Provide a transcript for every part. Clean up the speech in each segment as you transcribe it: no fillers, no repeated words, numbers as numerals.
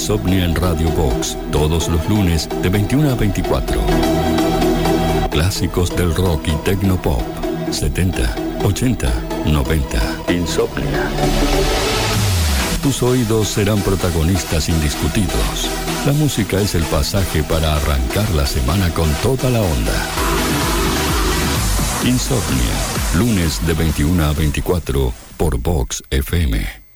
Insomnia en Radio Box, todos los lunes de 21 a 24. Clásicos del rock y tecnopop, 70, 80, 90. Insomnia. Tus oídos serán protagonistas indiscutidos. La música es el pasaje para arrancar la semana con toda la onda. Insomnia, lunes de 21 a 24 por Vox FM.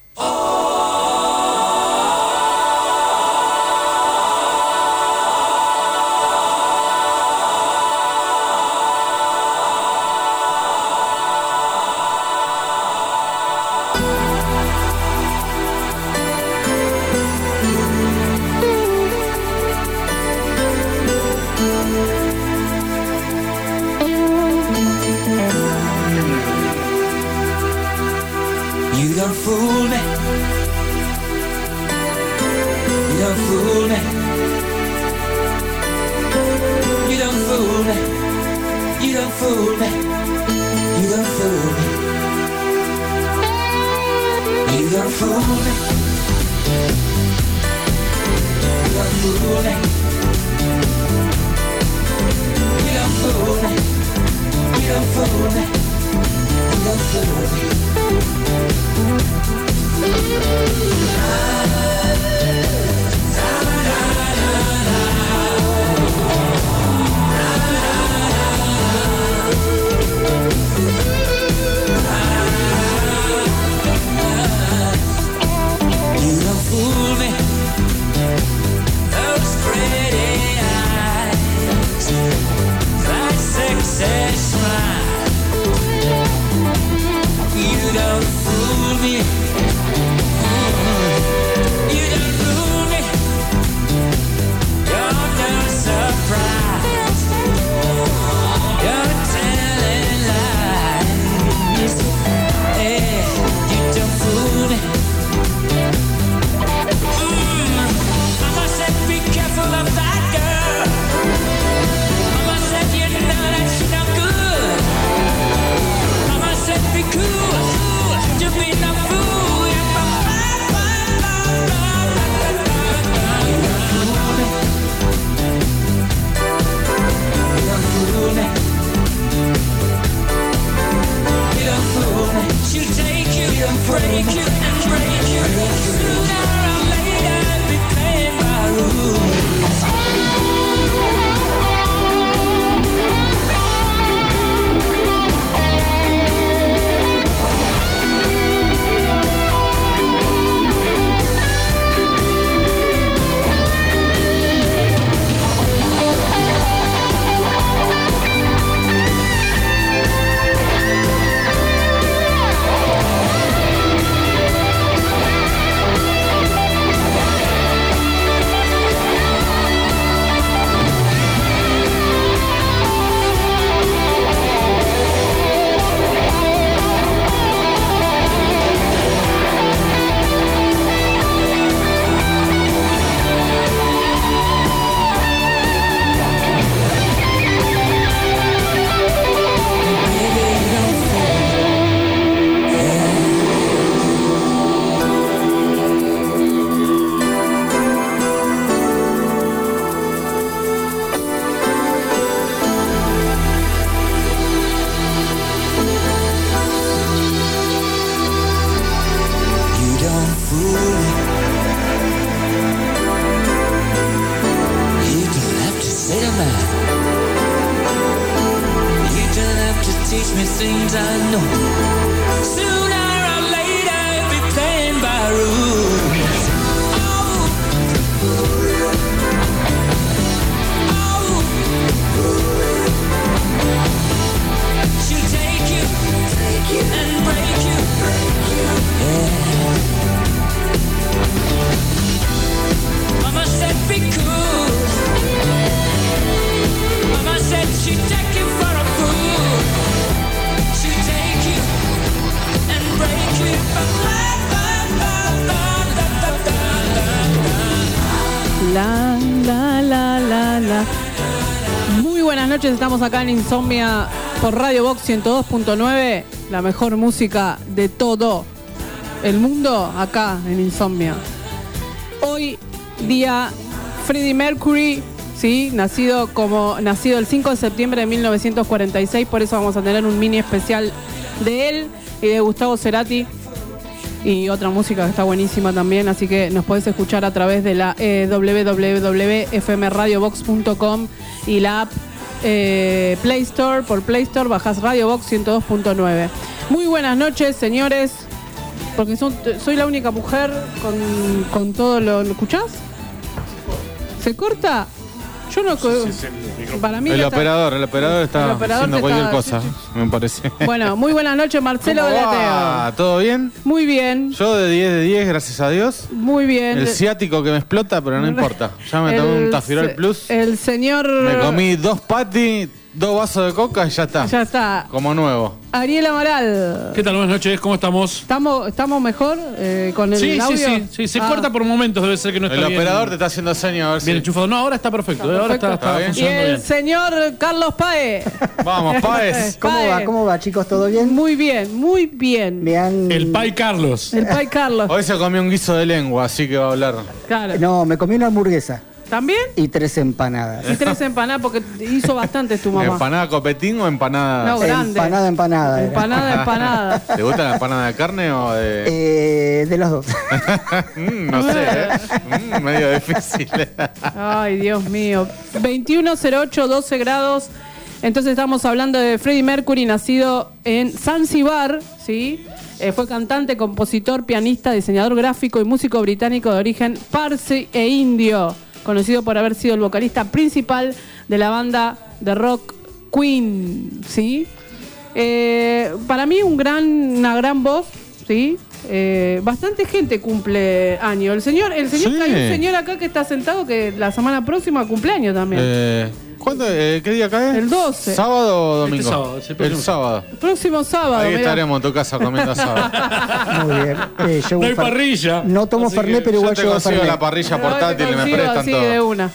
Muy buenas noches, estamos acá en Insomnia por Radio Box 102.9, la mejor música de todo el mundo acá en Insomnia. Hoy, día Freddie Mercury, ¿sí? Nacido el 5 de septiembre de 1946, por eso vamos a tener un mini especial de él y de Gustavo Cerati y otra música que está buenísima también, así que nos podés escuchar a través de la www.fmradiobox.com y la app Play Store. Por Play Store bajás Radio Box 102.9. Muy buenas noches, señores, porque soy la única mujer con todo lo ¿escuchás? ¿Se corta? Yo no... Sí, para mí el operador está haciendo cualquier cosa, me parece. Bueno, muy buenas noches, Marcelo Galeteo. ¿Todo bien? Muy bien. Yo de 10 de 10, gracias a Dios. Muy bien. El ciático que me explota, pero no importa. Ya me tomé un Tafirol Plus. El señor... Me comí 2 patis, 2 vasos de coca y ya está. Ya está. Como nuevo. Ariel Amaral. ¿Qué tal? Buenas noches, ¿cómo estamos? ¿Estamos mejor con el audio? Sí, se corta por momentos, debe ser que no está bien. El operador te está haciendo señas a ver bien enchufado. No, ahora está perfecto. Ahora está Y funcionando el bien. señor Carlos Paez. Vamos, Páez. ¿Cómo va, chicos? ¿Todo bien? Muy bien, muy bien. El Pai Carlos. El Pai Carlos. Hoy se comió un guiso de lengua, así que va a hablar. Claro. No, me comí una hamburguesa ¿También? y 3 empanadas. Y 3 empanadas porque hizo bastantes tu mamá. ¿Empanada copetín o empanada? No, grande. Empanada. era. Empanada. ¿Te gusta la empanada de carne o de...? De los dos. No sé, medio difícil. Ay, Dios mío. 21:08, 12 grados. Entonces estamos hablando de Freddie Mercury, nacido en Zanzíbar, ¿sí? Fue cantante, compositor, pianista, diseñador gráfico y músico británico de origen parsi e indio, conocido por haber sido el vocalista principal de la banda de rock Queen, ¿sí? Para mí una gran voz, ¿sí? Bastante gente cumple año. El señor, Sí. hay un señor acá que está sentado que la semana próxima cumpleaños también. ¿Cuándo? ¿Qué día cae? El 12. ¿Sábado o domingo? Este sábado, sí, el sábado. El próximo sábado. Ahí mirá. estaremos en tu casa comiendo sábado. Muy bien. No hay parrilla. No tomo Así Fernet, que pero Yo igual te llevo consigo Fernet. la parrilla portátil y me Consigo prestan así todo. de una.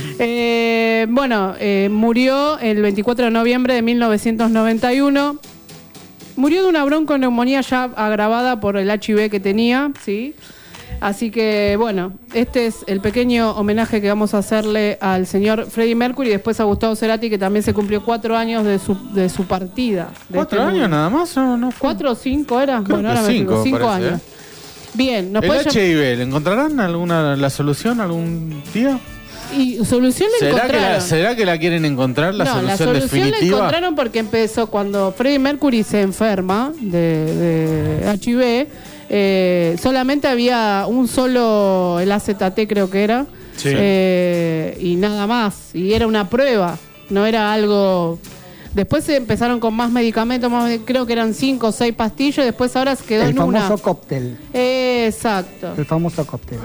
Murió el 24 de noviembre de 1991. Murió de una bronconeumonía ya agravada por el HIV que tenía, ¿sí? Así que, bueno, este es el pequeño homenaje que vamos a hacerle al señor Freddie Mercury y después a Gustavo Cerati, que también se cumplió 4 años de su partida. De 4 años mundo. nada más, ¿no? 4 o 5 era. Creo Bueno, que ahora me cinco, fijo, 5 parece, años. Bien, ¿nos El podés HIV, ¿le encontrarán la solución algún día? Y solución la encontraron. ¿Será que la quieren encontrar, la solución la solución definitiva? la encontraron porque empezó cuando Freddie Mercury se enferma de HIV. Solamente había un solo, el AZT creo que era, Sí. y nada más, y era una prueba, no era algo. Después se empezaron con más medicamentos, creo que eran 5 o 6 pastillas, y después ahora se quedó El en una. famoso cóctel. Exacto. El famoso cóctel.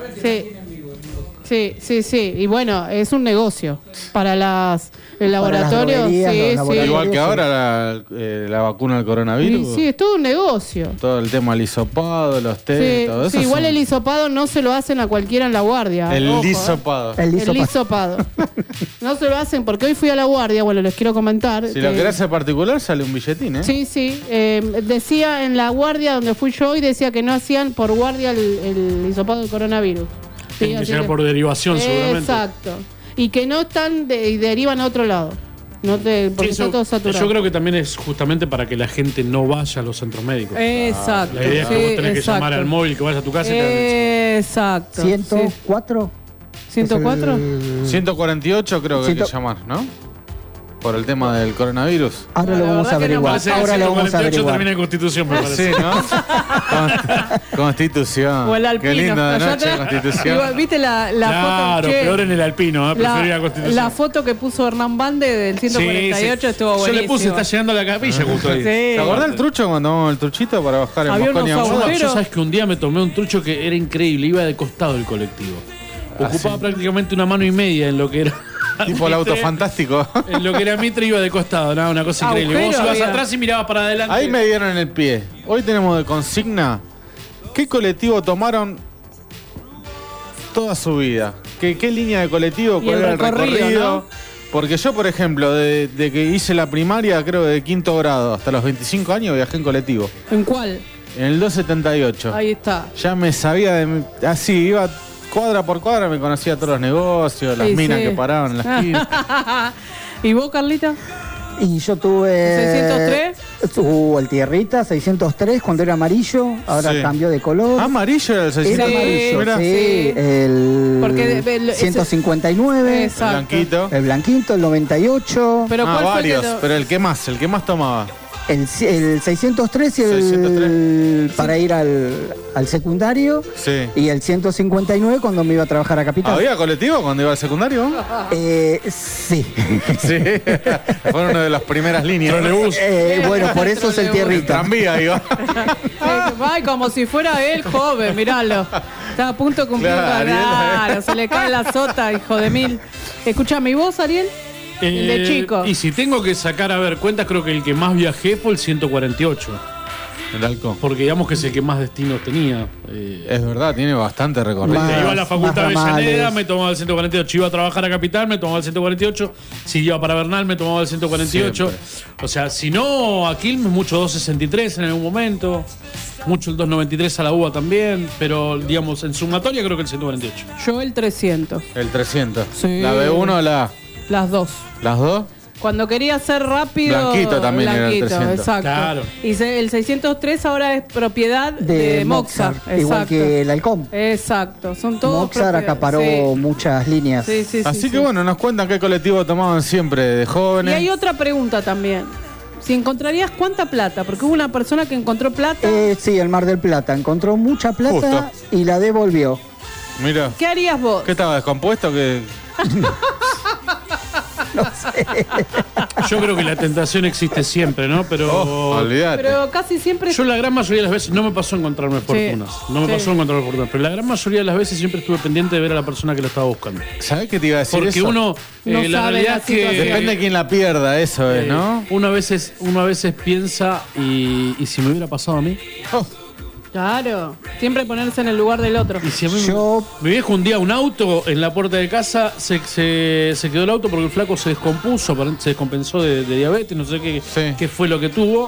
Sí, y bueno, es un negocio para el laboratorio. las droguerías, los laboratorios. Igual que ahora la vacuna del coronavirus. Sí, es todo un negocio. Todo el tema del hisopado, los test, todo eso. Sí, igual el hisopado no se lo hacen a cualquiera en la guardia. El ojo, hisopado. El El hisopado. No se lo hacen porque hoy fui a la guardia, bueno, les quiero comentar. Si lo querés hacer particular, sale un billetín, ¿eh? Sí. Decía en la guardia donde fui yo hoy, decía que no hacían por guardia el hisopado del coronavirus. Tienen que así llegar por derivación, seguramente. Exacto. Y que no están y derivan a otro lado. Porque Sí, está todo saturado. yo creo que también es justamente para que la gente no vaya a los centros médicos. Exacto. La idea es que vos tenés que llamar al móvil que vayas a tu casa y te Exacto. 104. ¿104? 148 creo que hay que 100. llamar, ¿no? Por el tema del coronavirus. Ahora lo La vamos a verdad que no averiguar. parece que Ahora lo vamos a 148 termina averiguar. en Constitución, me parece. Sí, ¿no? Constitución. O el Alpino. Qué linda de Allá noche, atrás. Constitución. Igual, ¿viste la Claro, foto? Che, peor en el Alpino, prefiero ir a Constitución. la foto que puso Hernán Bande del 148 estuvo Yo buenísima. le puse, está llegando a la capilla justo ahí. Sí. ¿Te acordás del trucho cuando tomamos el truchito para bajar en Había Moscón y unos Aguada? agujeros. Yo sabes que un día me tomé un trucho que era increíble, iba de costado el colectivo. Ocupaba prácticamente una mano y media en lo que era. Tipo el auto Mitre. fantástico. En lo que era Mitre iba de costado, nada, una cosa increíble. Vos Agujero ibas había. atrás y mirabas para adelante. Ahí me dieron en el pie. Hoy tenemos de consigna ¿qué colectivo tomaron toda su vida? ¿Qué línea de colectivo? Y ¿Cuál el era el recorrido, recorrido? ¿no? Porque yo, por ejemplo, de que hice la primaria, creo de 5º grado, hasta los 25 años viajé en colectivo. ¿En cuál? En el 278. Ahí está. Ya me sabía de... Así, iba cuadra por cuadra me conocía todos los negocios, las Sí, minas sí. que paraban en la esquina. ¿Y vos, Carlita? Y yo tuve... ¿603? El Tierrita, 603, cuando era amarillo, ahora Sí. cambió de color. Amarillo era el Era 600. amarillo, Mirá. sí. Sí. El Porque 159, Exacto. Blanquito. el blanquito, el 98, Pero ¿cuál fue varios, que lo- pero el que más tomaba. el 603 y el 603. para ir al secundario, Sí. y el 159 cuando me iba a trabajar a Capital. ¿Había colectivo cuando iba al secundario? Sí. Sí. Fue una de las primeras líneas. Bueno, por eso es el Tierrita. Tranvía, digo. Ay, como si fuera él joven, miralo. Está a punto de cumplir. Claro, Claro, se le cae la sota, hijo de mil. Escúchame, ¿y vos, Ariel? El de chico. Y si tengo que sacar, a ver, cuentas, creo que el que más viajé fue el 148. El halcón. Porque digamos que es el que más destinos tenía. Es verdad, tiene bastante recorrido. Más- Iba a la Facultad de más Avellaneda, ramales. me tomaba el 148. Iba a trabajar a Capital, me tomaba el 148. Si iba para Bernal, me tomaba el 148. O sea, si no, a Quilmes, mucho 263 en algún momento. Mucho el 293 a la UBA también. Pero, digamos, en sumatoria creo que el 148. Yo el 300. El 300. Sí. La B1 o la A. Las dos. ¿Las dos? Cuando quería ser rápido. Blanquito también era el 300. Exacto. Claro. Y el 603 ahora es propiedad de Moxar. Igual Exacto. que el Halcón. Exacto. Son todos. Moxar propiedad- acaparó sí. muchas líneas. Sí, sí, sí, Así sí. que bueno, nos cuentan qué colectivo tomaban siempre de Y jóvenes. hay otra pregunta también. Si encontrarías cuánta plata, porque hubo una persona que encontró plata, Sí, el Mar del Plata. Encontró mucha plata Justo. y la devolvió. Mira. ¿qué harías vos? ¿Qué estaba descompuesto? Que Yo creo que la tentación existe siempre, ¿no? Pero. olvídate. Pero casi siempre. Yo la gran mayoría de las veces no me pasó encontrarme fortunas. No me sí. pasó encontrarme fortunas. Pero la gran mayoría de las veces siempre estuve pendiente de ver a la persona que lo estaba buscando. ¿Sabés qué te iba a decir Porque eso? uno. No la sabe realidad la es que. situación. Depende de quién la pierda, eso es, ¿no? Uno a veces piensa y si me hubiera pasado a mí. Oh, Claro. Siempre ponerse en el lugar del otro. Y si a mí Yo- mi viejo un día un auto en la puerta de casa se quedó el auto porque el flaco se descompuso, se descompensó de diabetes, no sé Sí. qué fue lo que tuvo.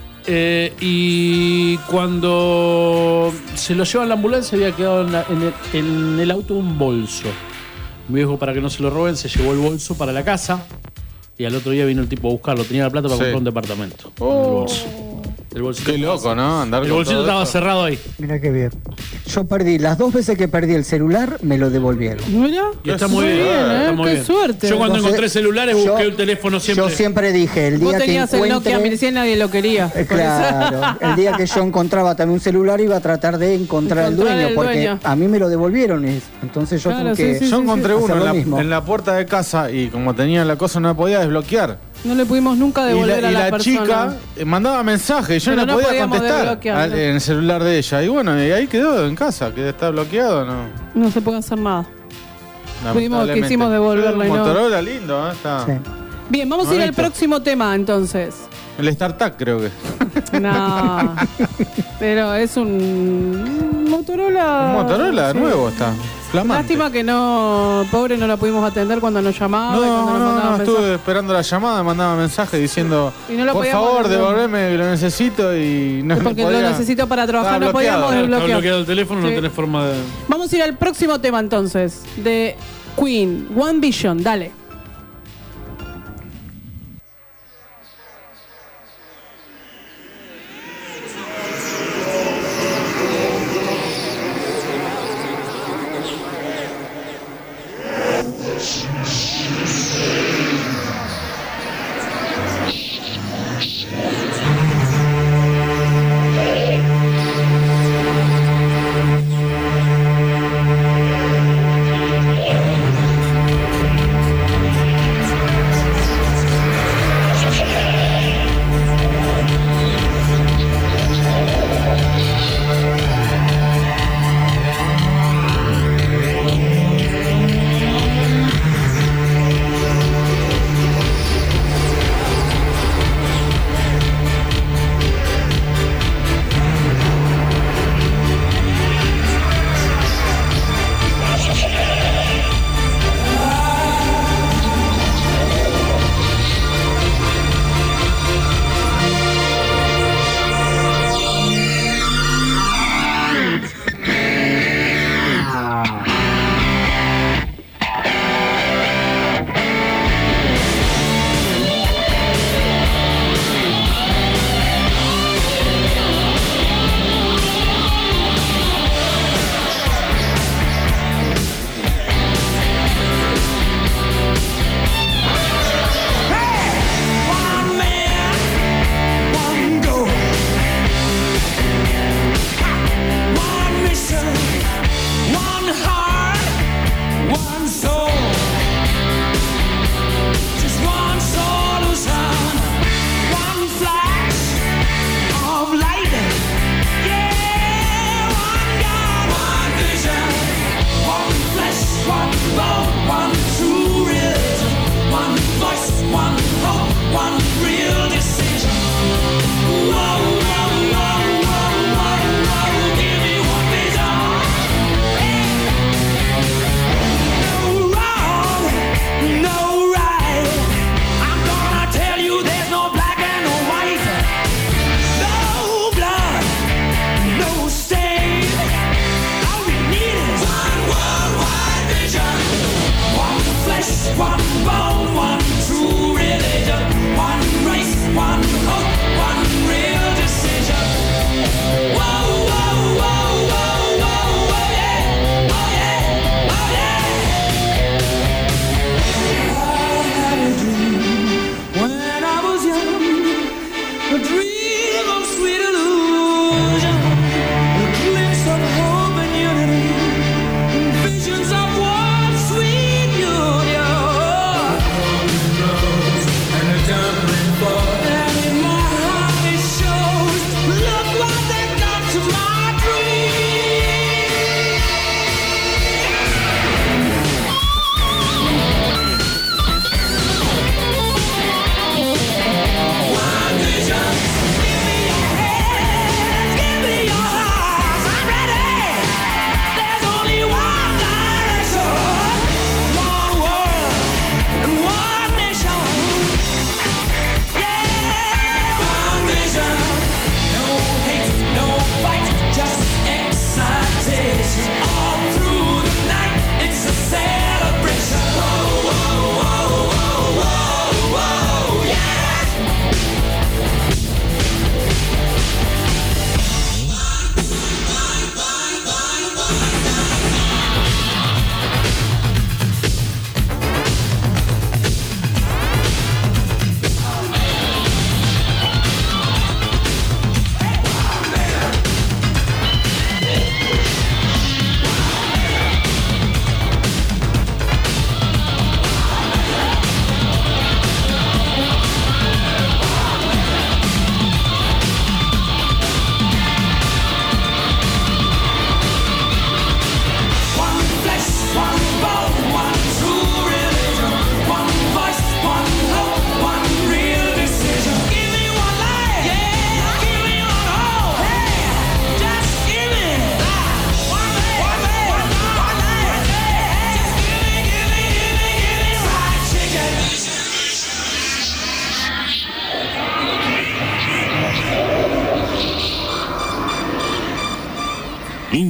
Y cuando se lo llevan a la ambulancia había quedado en el auto un bolso. Mi viejo, para que no se lo roben, se llevó el bolso para la casa y al otro día vino el tipo a buscarlo. Tenía la plata para Sí. comprar un departamento. El bolso. El bolsito qué loco, ¿no? Andar El con bolsito todo estaba eso. cerrado ahí. Mira qué bien. Yo perdí, las 2 veces que perdí el celular, me lo devolvieron. Mira. Y está muy bien. Está muy Qué bien. suerte. Yo cuando Entonces, encontré celulares busqué el teléfono siempre. Yo siempre dije, el Vos día que tenías el Nokia encuentre... 1100, nadie lo quería. Por eso. Claro, el día que yo encontraba también un celular iba a tratar de encontrar al Encontrar dueño, el porque dueño. a mí me lo devolvieron, entonces yo Claro, tengo que... sí, sí, Yo encontré hacer uno lo en la, mismo. en la puerta de casa y como tenía la cosa no la podía desbloquear. No le pudimos nunca devolver a la persona. chica mandaba mensajes y yo Pero no no podía podíamos contestar desbloquearlo. en el celular de ella. Y bueno, y ahí quedó en casa, que está bloqueado, ¿no? No se puede hacer nada. Lamentablemente. quisimos devolverlo y Un no. Motorola lindo, ¿eh? Está. Sí. Bien, vamos a ir al Bonito. próximo tema entonces. El StarTAC creo que. No. Pero es un Motorola. Un Motorola Sí. nuevo está. Flamante. Lástima que no, pobre, no la pudimos atender cuando nos llamaba. y cuando nos mandaba estuve mensajes. esperando la llamada, mandaba mensaje diciendo, Y no lo por podíamos favor, desbloquear. devolverme, que lo necesito y no Porque podía. lo necesito para trabajar, Estaba no podíamos bloqueado. Está desbloquear. bloqueado el teléfono, Sí. no tenés forma de. Vamos a ir al próximo tema entonces, de Queen, One Vision, dale.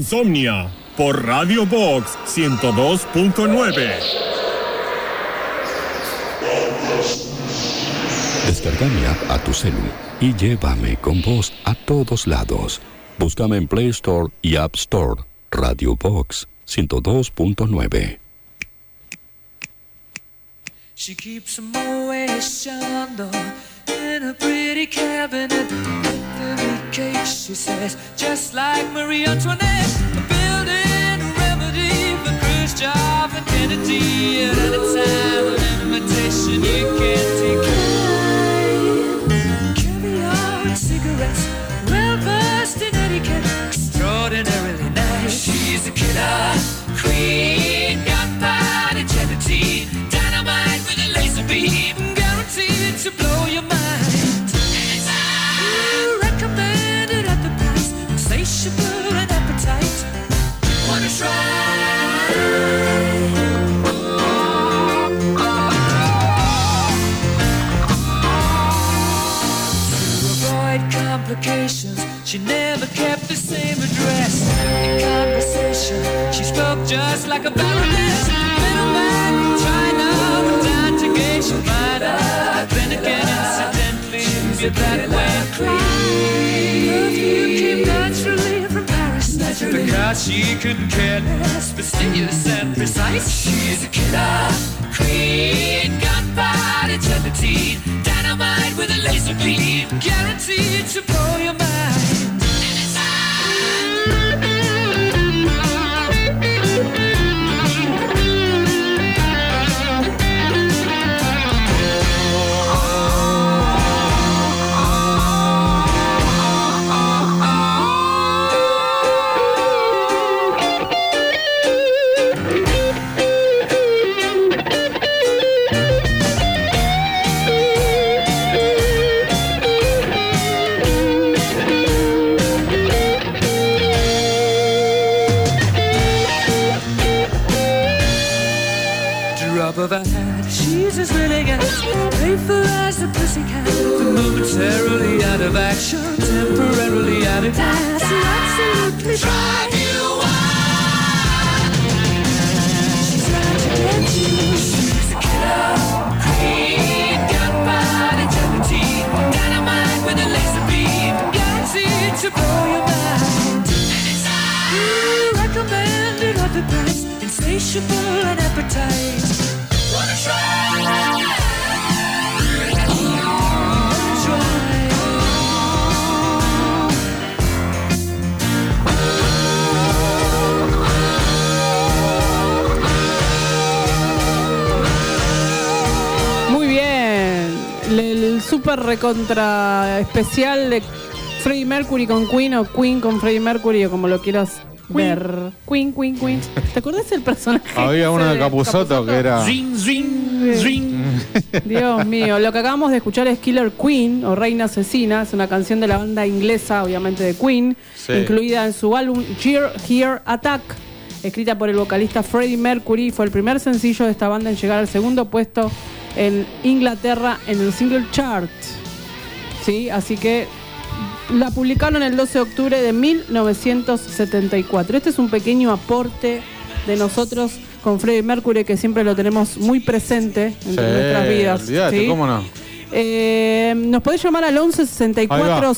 Insomnia por Radio Box 102.9. Descarga mi app a tu celu y llévame con vos a todos lados. Búscame en Play Store y App Store. Radio Box 102.9. She keeps a Moet Chandon in a pretty cabinet. The cake, she says, just like Marie Antoinette. Building a remedy for Khrushchev and Kennedy. And at a time, an invitation you can't decline. Caviar and cigarettes, well versed in etiquette, extraordinarily nice. She's a killer queen, gunpowder gelatine, dynamite with a laser beam, guaranteed to blow your mind. Recommended at the price, insatiable and appetite. Wanna try? To avoid complications, she never kept the same address. In conversation, she spoke just like a baroness. Middleman from China went down to Geisha Minor. Then again, incidentally, you're that way. Perfume came naturally from Paris, because she couldn't care less, fastidious and precise. She's a killer queen, gunpowder gelatine, dynamite with a laser beam, guaranteed to blow your mind. Of a hat, she's as willing as playful as a pussycat. Momentarily out of action, temporarily out of gas. Absolutely drive you wild. She's out to get you. She's a killer queen, gunpowder gelatine, dynamite with a laser beam, guaranteed to blow your mind. Recommended at the price, insatiable and appetite. Muy bien, el super recontra especial de Freddie Mercury con Queen o Queen con Freddie Mercury o como lo quieras ver. Queen. ¿Te acordás del personaje? Había uno de Capusotto que era... Dios mío, lo que acabamos de escuchar es Killer Queen o Reina Asesina. Es una canción de la banda inglesa, obviamente de Queen, sí, incluida en su álbum Heart Attack, escrita por el vocalista Freddie Mercury. Fue el primer sencillo de esta banda en llegar al segundo puesto en Inglaterra en el single chart. ¿Sí? Así que la publicaron el 12 de octubre de 1974. Este es un pequeño aporte de nosotros con Freddie Mercury, que siempre lo tenemos muy presente en nuestras vidas. Olvídate, ¿sí? ¿Cómo no? Nos podés llamar al 11 64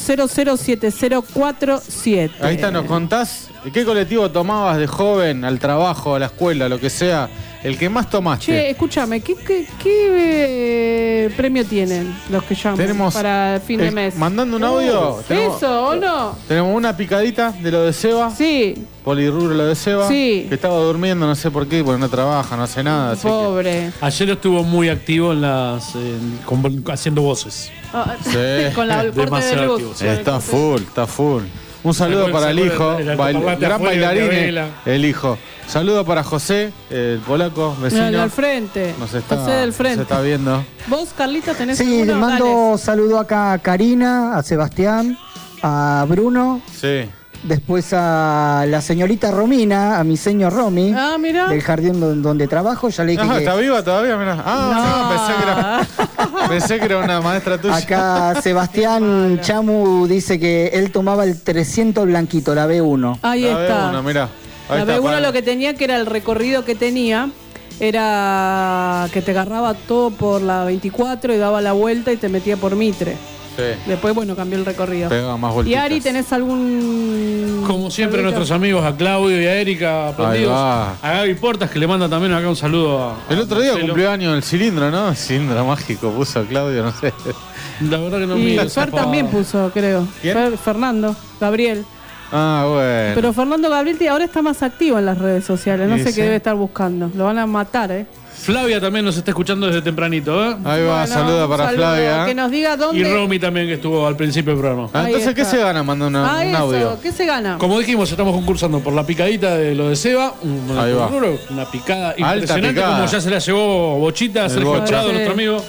007047. Ahí está, nos contás qué colectivo tomabas de joven, al trabajo, a la escuela, lo que sea, el que más tomaste. Che, escúchame, ¿qué premio tienen los que llaman Tenemos para fin de mes? Mandando un audio. ¿Eso o no? Tenemos una picadita de lo de Seba. Sí. Polirrubro lo de Seba. Sí. Que estaba durmiendo, no sé por qué, porque no trabaja, no hace nada. Así Pobre. Ayer estuvo muy activo en haciendo voces. Sí. Con el corte de luz. Está full. Un saludo para el hijo, gran bailarín, el hijo. Saludo para José, el polaco, vecino. El del frente. José del frente. Se está viendo. ¿Vos, Carlita, tenés Sí, le mando saludo acá a Karina, a Sebastián, a Bruno. Sí. Después a la señorita Romina, a mi señor Romy, Ah, mira. del jardín donde trabajo. Ya le dije No, que ¿está viva todavía? Mirá. Ah, no, pensé que era una maestra tuya. acá Sebastián Chamu dice que él tomaba el 300 blanquito, la B1. Ahí La está. B1, mirá. Ahí La está, B1 para- lo que tenía, que era el recorrido que tenía, era que te agarraba todo por la 24 y daba la vuelta y te metía por Mitre. Sí, Después, bueno, cambió el recorrido. pegaba más Y vueltitas. Ari, ¿tenés algún...? Como siempre, saludito? nuestros amigos, a Claudio y a Erika, aprendidos. va. A Gaby Portas, que le manda también acá un saludo a. El otro día Marcelo. cumplió año el cilindro, ¿no? El cilindro mágico puso Claudio, no sé. La verdad que no Y miro. Fer zafado. también puso, creo. ¿Quién? Fernando, Gabriel. Ah, bueno. Pero Fernando Gabriel ahora está más activo en las redes sociales. No Sí, sé sí. qué debe estar buscando. Lo van a matar, ¿eh? Flavia también nos está escuchando desde tempranito, ¿eh? Ahí va, Bueno, saluda un para saludo. Flavia. Que nos diga Y dónde... Romy también, que estuvo al principio del programa. Ah, Ahí entonces, ¿qué está. se gana? Manda un eso, audio. ¿qué se gana? Como dijimos, estamos concursando por la picadita de lo de Seba. Ahí va. Una picada impresionante, picada. como ya se la llevó Bochita, El Sergio Bocha. Prado, Sí. nuestro amigo.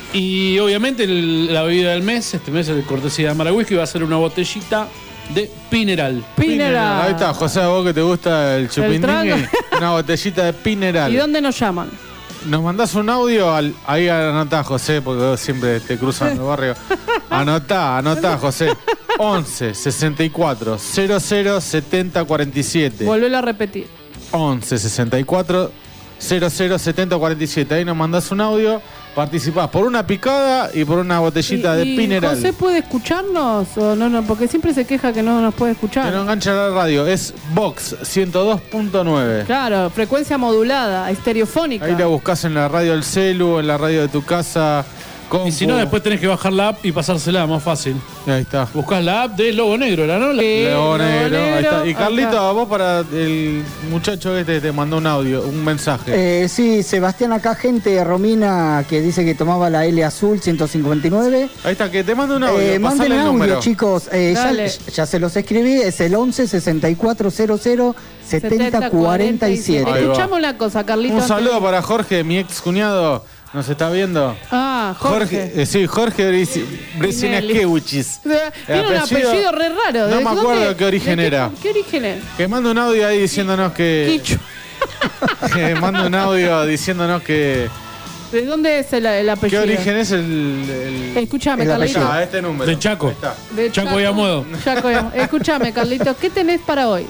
Y obviamente la bebida del mes, este mes de cortesía de Mara Whisky, va a ser una botellita de Pineral. Pineral. Ahí está, José, a vos que te gusta el chupindingui, trago. una botellita de Pineral. ¿Y dónde nos llaman? Nos mandás un audio, ahí anotá, José, porque vos siempre te cruzan en el barrio. Anotá, José. 11 64 00 70 47. Volvelo a repetir. 11 64 00 70 47. Ahí nos mandás un audio, participás por una picada y por una botellita de ¿Y Pineral. José puede escucharnos o no? Porque siempre se queja que no nos puede Que no escuchar. engancha la radio, es Vox 102.9. Claro, frecuencia modulada, estereofónica. Ahí la buscás en la radio del celu, en la radio de tu casa. Y si no, después tenés que bajar la app y pasársela, más fácil. Ahí está. Buscás la app de Lobo Negro, ¿la no? Sí. León León Negro, ahí Negro, está. Y Carlito, acá. a vos para el muchacho este te mandó un audio, un mensaje. Sí, Sebastián acá, gente, Romina, que dice que tomaba la L azul 159. Ahí está, que te manda un audio. Manden pasale el audio, número. chicos. Dale. Ya se los escribí, es el 11 64 00 70 47. Ahí va. Escuchamos una cosa, Carlito. Un antes saludo de- para Jorge, mi ex cuñado. ¿Nos está viendo? Ah, Jorge. Sí, Jorge Brezinaskewicz. Tiene un apellido re raro. No ¿De me dónde? acuerdo de qué origen ¿De era. ¿Qué origen es? Que manda un audio ahí diciéndonos que. Quichu. Que manda un audio diciéndonos que. ¿De dónde es el ¿Qué apellido? origen es el. Escúchame, el Carlito. apellido. Ah, este número. De Chaco. Ahí está. De Chaco y Amodo. Chaco y Amodo. Escúchame, Carlito, ¿qué tenés para hoy?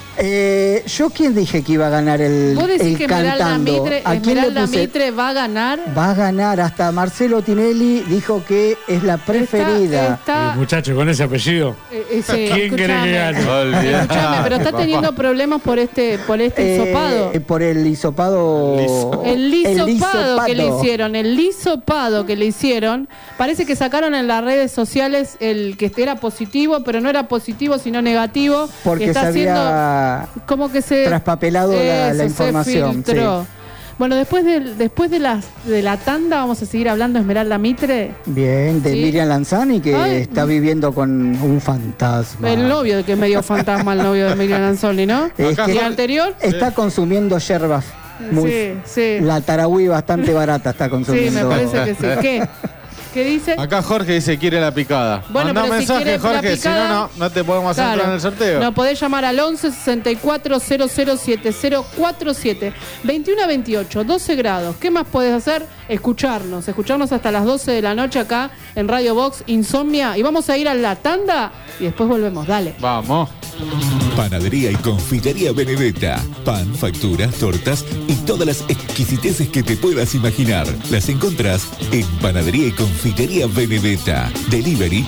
Yo quién dije que iba a ganar el, Vos decís el que Esmeralda cantando. Mitre, ¿A quién le Esmeralda puse? Mitre va a ganar. Va a ganar, hasta Marcelo Tinelli dijo que es la preferida. Está, Muchacho, con ese apellido. sí, ¿Quién querés que gane? Olvidate, Escúchame, pero está papá. teniendo problemas por este hisopado. Por el hisopado. El hisopado que le hisopado. hicieron, el hisopado que le hicieron, parece que sacaron en las redes sociales el que era positivo, pero no era positivo, sino negativo. Porque Está se haciendo había como que se traspapelado la Eso, información. se filtró. Bueno, después de la tanda vamos a seguir hablando de Esmeralda Mitre, Bien, de Sí. Miriam Lanzani, que Ay. está viviendo con un fantasma. el novio que es medio fantasma, el novio de Miriam Anzoli, ¿no? Es Acá que Y anterior, está consumiendo yerbas. Muy, sí, sí. La tarahui bastante barata está Sí, consumiendo. me parece que sí. ¿Qué dice? Acá Jorge dice quiere la picada. Bueno, Mandá un pero si mensaje, quiere la Jorge, picada- si no, no te podemos hacer Claro. entrar en el sorteo. Nos podés llamar al 11 64 00 7047. 21 a 28, 12 grados. ¿Qué más podés hacer? Escucharnos hasta las 12 de la noche acá en Radio Box Insomnia. Y vamos a ir a la tanda y después volvemos. Dale. Vamos. Panadería y confitería Benedetta. Pan, facturas, tortas y todas las exquisiteces que te puedas imaginar. Las encontrás en Panadería y confitería Benedetta. Delivery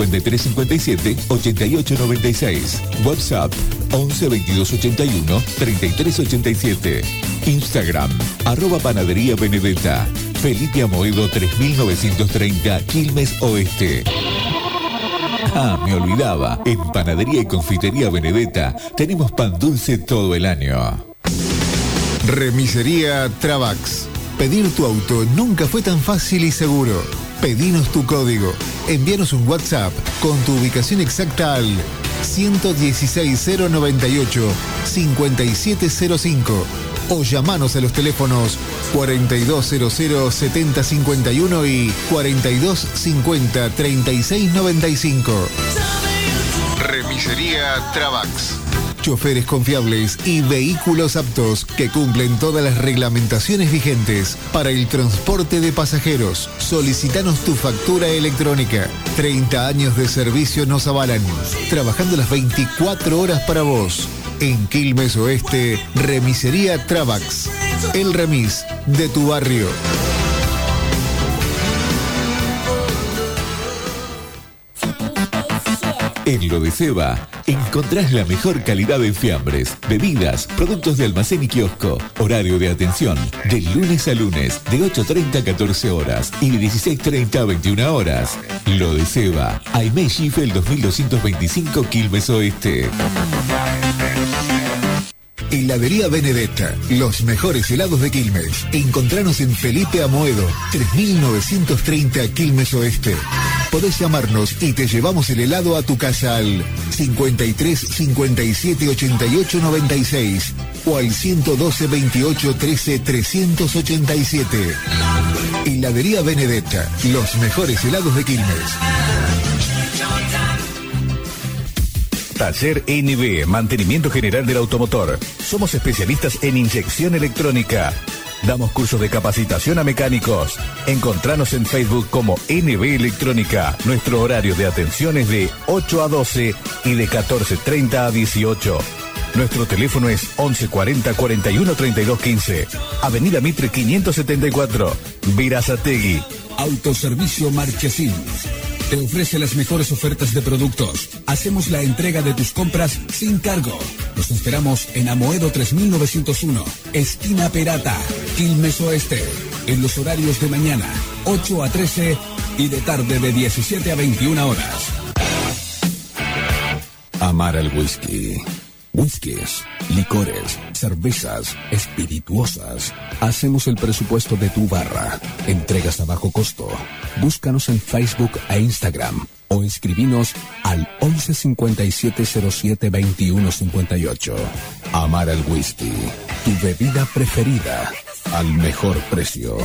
5357 8896. WhatsApp 11 22 81 33 87. Instagram @Panadería Benedetta. Felipe Amoedo 3930 Quilmes Oeste. Ah, me olvidaba. En Panadería y Confitería Benedetta tenemos pan dulce todo el año. Remisería Travax. Pedir tu auto nunca fue tan fácil y seguro. Pedinos tu código. Envíanos un WhatsApp con tu ubicación exacta al 116098 5705 o llamanos a los teléfonos 4200 7051 y 4250 3695. Remisería Travax. Choferes confiables y vehículos aptos que cumplen todas las reglamentaciones vigentes para el transporte de pasajeros. Solicítanos tu factura electrónica. 30 años de servicio nos avalan. Trabajando las 24 horas para vos. En Quilmes Oeste, Remisería Travax. El remis de tu barrio. En Lo de Seba encontrás la mejor calidad en fiambres, bebidas, productos de almacén y kiosco. Horario de atención de lunes a lunes de 8:30 a 14 horas y de 16:30 a 21 horas. Lo de Seba, Aimé Schiffel 2225 Quilmes Oeste. Heladería Benedetta, los mejores helados de Quilmes. Encontranos en Felipe Amoedo, 3930 Quilmes Oeste. Podés llamarnos y te llevamos el helado a tu casa al 53 57 88 96 o al 112 28 13 387. Heladería Benedetta, los mejores helados de Quilmes. Taller NB, mantenimiento general del automotor. Somos especialistas en inyección electrónica. Damos cursos de capacitación a mecánicos. Encontranos en Facebook como NB Electrónica. Nuestro horario de atención es de 8 a 12 y de 14:30 a 18. Nuestro teléfono es 1140 41 32 15. Avenida Mitre 574, Verazategui. Autoservicio Marchesín te ofrece las mejores ofertas de productos. Hacemos la entrega de tus compras sin cargo. Nos esperamos en Amoedo 3901, esquina Perata, Quilmes Oeste, en los horarios de mañana, 8 a 13 y de tarde de 17 a 21 horas. Amar al whisky. Whiskies, licores, cervezas, espirituosas. Hacemos el presupuesto de tu barra. Entregas a bajo costo. Búscanos en Facebook e Instagram o escribinos al 11 57 07 21 58. Amar al whisky, tu bebida preferida al mejor precio.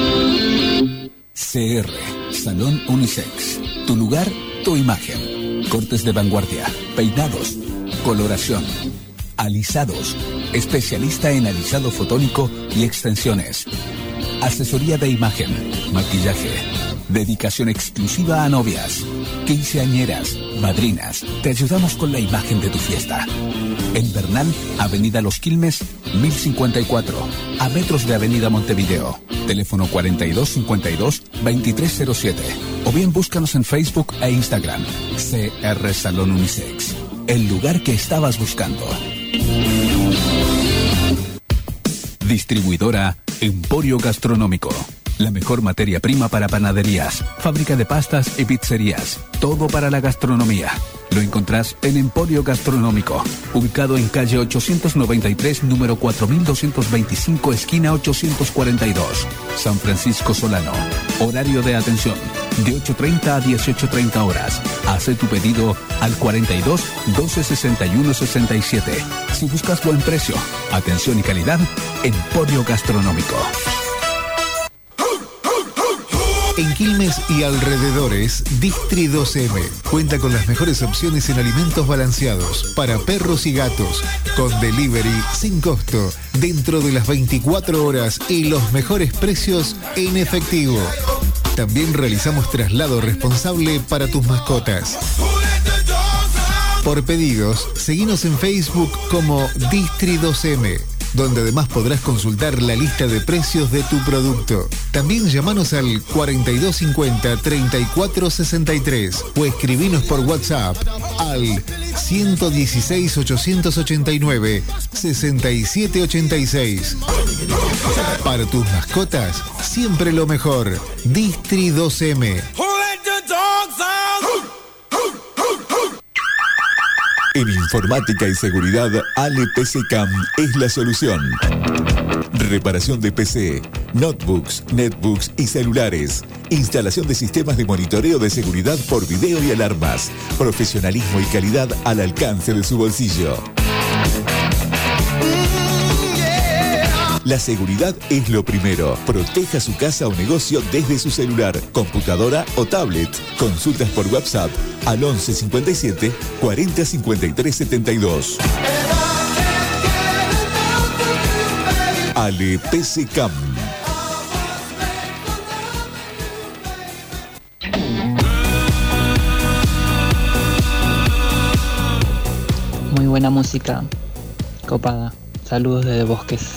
CR, Salón Unisex. Tu lugar, tu imagen. Cortes de vanguardia, peinados, coloración, alisados, especialista en alisado fotónico y extensiones, asesoría de imagen, maquillaje, dedicación exclusiva a novias, quinceañeras, madrinas. Te ayudamos con la imagen de tu fiesta. En Bernal, Avenida Los Quilmes, 1054, a metros de Avenida Montevideo. Teléfono 4252-2307. O bien búscanos en Facebook e Instagram. CR Salón Unisex. El lugar que estabas buscando. Distribuidora Emporio Gastronómico. La mejor materia prima para panaderías, fábrica de pastas y pizzerías. Todo para la gastronomía. Lo encontrás en Emporio Gastronómico, ubicado en calle 893, número 4225, esquina 842, San Francisco Solano. Horario de atención, de 8:30 a 18:30 horas. Hace tu pedido al 42 12 61 67. Si buscas buen precio, atención y calidad, Emporio Gastronómico. En Quilmes y alrededores, Distri 2M cuenta con las mejores opciones en alimentos balanceados para perros y gatos, con delivery sin costo, dentro de las 24 horas y los mejores precios en efectivo. También realizamos traslado responsable para tus mascotas. Por pedidos, seguinos en Facebook como Distri 2M, donde además podrás consultar la lista de precios de tu producto. También llamanos al 4250-3463 o escribinos por WhatsApp al 116-889-6786. Para tus mascotas, siempre lo mejor. Distri 2M. En informática y seguridad, ALE-PC-CAM es la solución. Reparación de PC, notebooks, netbooks y celulares. Instalación de sistemas de monitoreo de seguridad por video y alarmas. Profesionalismo y calidad al alcance de su bolsillo. La seguridad es lo primero. Proteja su casa o negocio desde su celular, computadora o tablet. Consultas por WhatsApp al 11 57 40 53 72. Ale PCCAM. Muy buena música, copada. Saludos desde Bosques.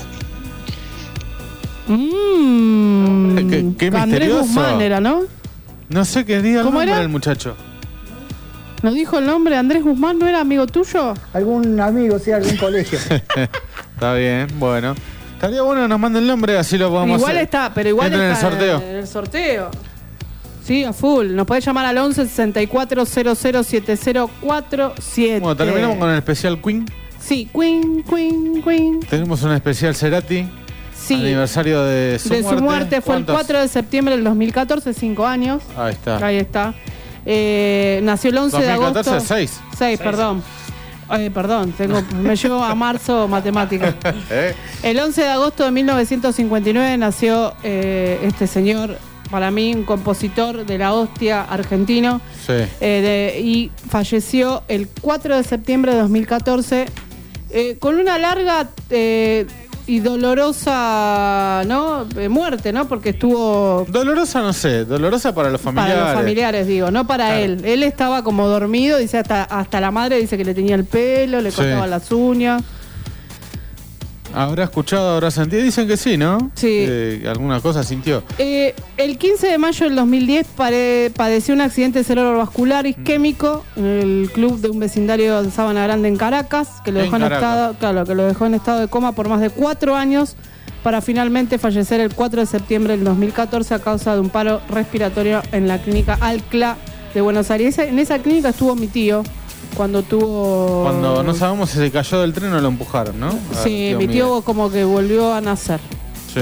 Qué Andrés misterioso. Guzmán era, ¿no? No sé qué diga el ¿Cómo nombre era? del muchacho. ¿Nos dijo el nombre? ¿Andrés Guzmán no era amigo tuyo? Algún amigo, sí, algún colegio. Está bien, bueno. Estaría bueno que nos mande el nombre, así lo podemos Igual hacer. está, pero igual Entra está en el sorteo. en el sorteo. Sí, a full. Nos podés llamar al 11 64 00 7047. Bueno, terminamos con el especial Queen. Sí, Queen. Tenemos un especial Cerati. Sí. Aniversario de su muerte. Su muerte fue el ¿Cuántos? 4 de septiembre del 2014, 5 años. Ahí está. Ahí está. Nació el 11 de 2014, agosto. 6. 6, perdón. Perdón, me llevo a marzo matemáticas. El 11 de agosto de 1959 nació este señor, para mí un compositor de la hostia argentino, Sí. y falleció el 4 de septiembre de 2014 con una larga y dolorosa, ¿no? Muerte, ¿no? Porque estuvo... Dolorosa, no sé. Dolorosa para los familiares. Para los familiares, digo, no para Claro. él. Él estaba como dormido, dice hasta la madre dice que le tenía el pelo, le Sí. cortaba las uñas. ¿Habrá escuchado, habrá sentido? Dicen que sí, ¿no? Sí. Alguna cosa sintió. El 15 de mayo del 2010 padeció un accidente cerebrovascular isquémico en el club de un vecindario de Sabana Grande en Caracas, que lo En dejó en Caracas. estado, claro, que lo dejó en estado de coma por más de 4 años para finalmente fallecer el 4 de septiembre del 2014 a causa de un paro respiratorio en la clínica Alcla de Buenos Aires. En esa clínica estuvo mi tío cuando tuvo... Cuando no sabemos si se cayó del tren o lo empujaron, ¿no? Sí, mi tío como que volvió a nacer. Sí.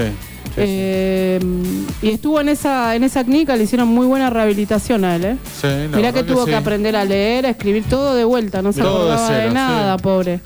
Y estuvo en esa clínica, le hicieron muy buena rehabilitación a él, ¿eh? Sí, la Mirá verdad que tuvo sí. que aprender a leer, a escribir todo de vuelta, no se Todo de acordaba de cero, nada, sí. pobre.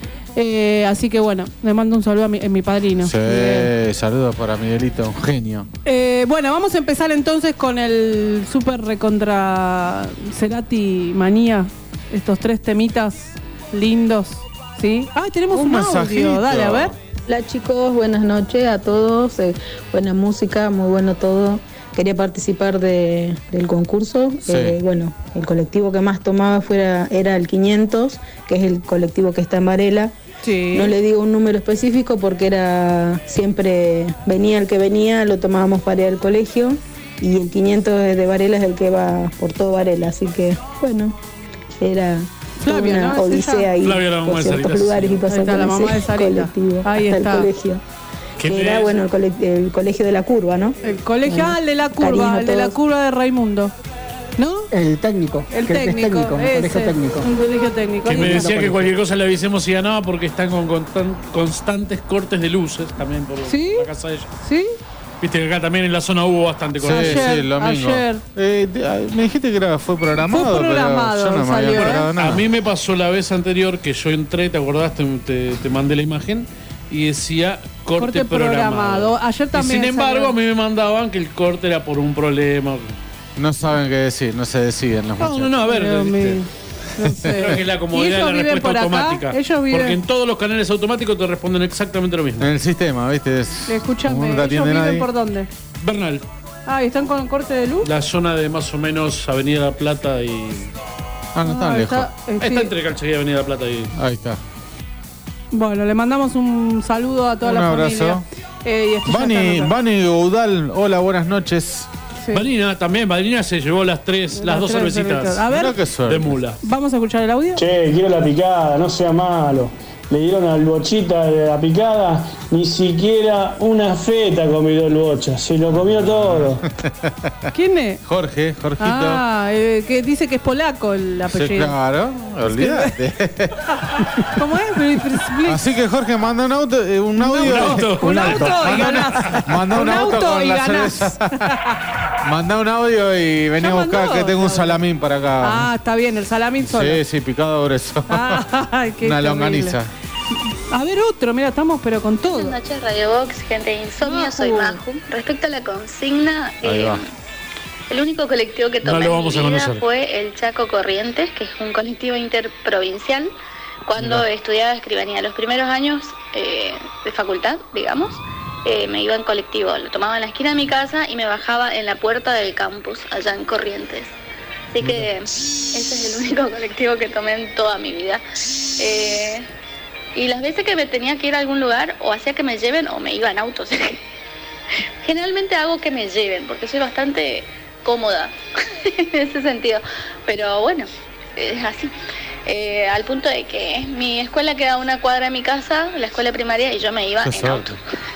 Así que bueno, le mando un saludo a mi padrino. Sí, Bien. saludos para Miguelito, un genio. Bueno, vamos a empezar entonces con el super recontra Cerati manía. Estos 3 temitas lindos, ¿sí? Ah, tenemos un audio, mensajito. dale, a ver. Hola chicos, buenas noches a todos, buena música, muy bueno todo. Quería participar del concurso. Sí. Bueno, el colectivo que más tomaba era el 500, que es el colectivo que está en Varela. Sí. No le digo un número específico porque era siempre venía el que venía, lo tomábamos para ir al colegio. Y el 500 de Varela es el que va por todo Varela, así que bueno, era Flavia, una ¿no? ¿Es odisea ella? ahí Flavia, la mamá por de ciertos Sarita, lugares sí. y pasar Ahí está, la con mamá ese de Sarita. colectivo Ahí hasta está. el colegio. ¿Qué Que era es? bueno el colegio de la curva, ¿no? El colegio, Bueno, el de la cariño curva, a el de la todos. curva de Raimundo. ¿No? El técnico. El creo que es técnico, un ese, colegio técnico. un colegio técnico. Que Ahí me está. decía que cualquier cosa le avisemos si ganaba porque están con constantes cortes de luces también por ¿Sí? la casa de ella. ¿Sí? Viste que acá también en la zona hubo bastante Sí, cortes. Ayer, sí, el domingo. ayer. Me dijiste que fue programado. Fue programado, pero yo no me salió, había enterado ¿eh? nada. A mí me pasó la vez anterior que yo entré, ¿te acordás? Te mandé la imagen y decía corte programado. Ayer también. Y sin embargo, salió. a mí me mandaban que el corte era por un problema. No saben qué decir, no se deciden los muchachos. No, a ver. Dios ¿viste? mío. No sé. Creo que es la ¿Y comodidad de ellos la viven respuesta por acá? automática. Ellos viven- Porque en todos los canales automáticos te responden exactamente lo mismo. En el sistema, ¿viste? como Escúchame, no te ¿ellos atiende viven nadie. por dónde? Bernal, Ah, ¿y están con corte de luz? la zona de más o menos Avenida La Plata y. Ah, no están lejos. sí. Está entre Calchaquí y Avenida La Plata y. Ahí está. Bueno, le mandamos un saludo a toda Un la abrazo. familia. Y esto ya está en otra. Vani Goudal, hola, buenas noches. Sí. Madrina también, Madrina se llevó las dos tres cervecitas A ver, Mirá qué suerte. de mula. vamos a escuchar el audio. Che, quiero la picada, no sea malo. Le dieron al bochita de la picada, ni siquiera una feta comió el bocha, se lo comió todo. ¿Quién es? Jorgito. Ah, que dice que es polaco el Sí, apellido. claro, olvídate. ¿Cómo es? Así que Jorge, manda un audio. Un auto y ganás. Manda un auto con y la ganás. cerveza. Manda un audio y vení a buscar mandó que tengo un audio. salamín para acá. Ah, está bien, el salamín solo. Sí, picado grueso. Ay, qué Una terrible. longaniza. A ver otro, mira, estamos pero con todo. Buenas noches, Radio Box, gente de Insomnio, Maju. soy Maju. Respecto a la consigna, Ahí va. el único colectivo que No tomé lo en mi vamos a vida conocer. fue el Chaco Corrientes, que es un colectivo interprovincial. Cuando estudiaba escribanía, los primeros años de facultad, digamos, me iba en colectivo. Lo tomaba en la esquina de mi casa y me bajaba en la puerta del campus, allá en Corrientes. Así que ese es el único colectivo que tomé en toda mi vida. Y las veces que me tenía que ir a algún lugar, o hacía que me lleven o me iba en auto. O sea, generalmente hago que me lleven, porque soy bastante cómoda en ese sentido. Pero bueno, es así. Al punto de que mi escuela queda a una cuadra de mi casa, la escuela primaria, y yo me iba en auto.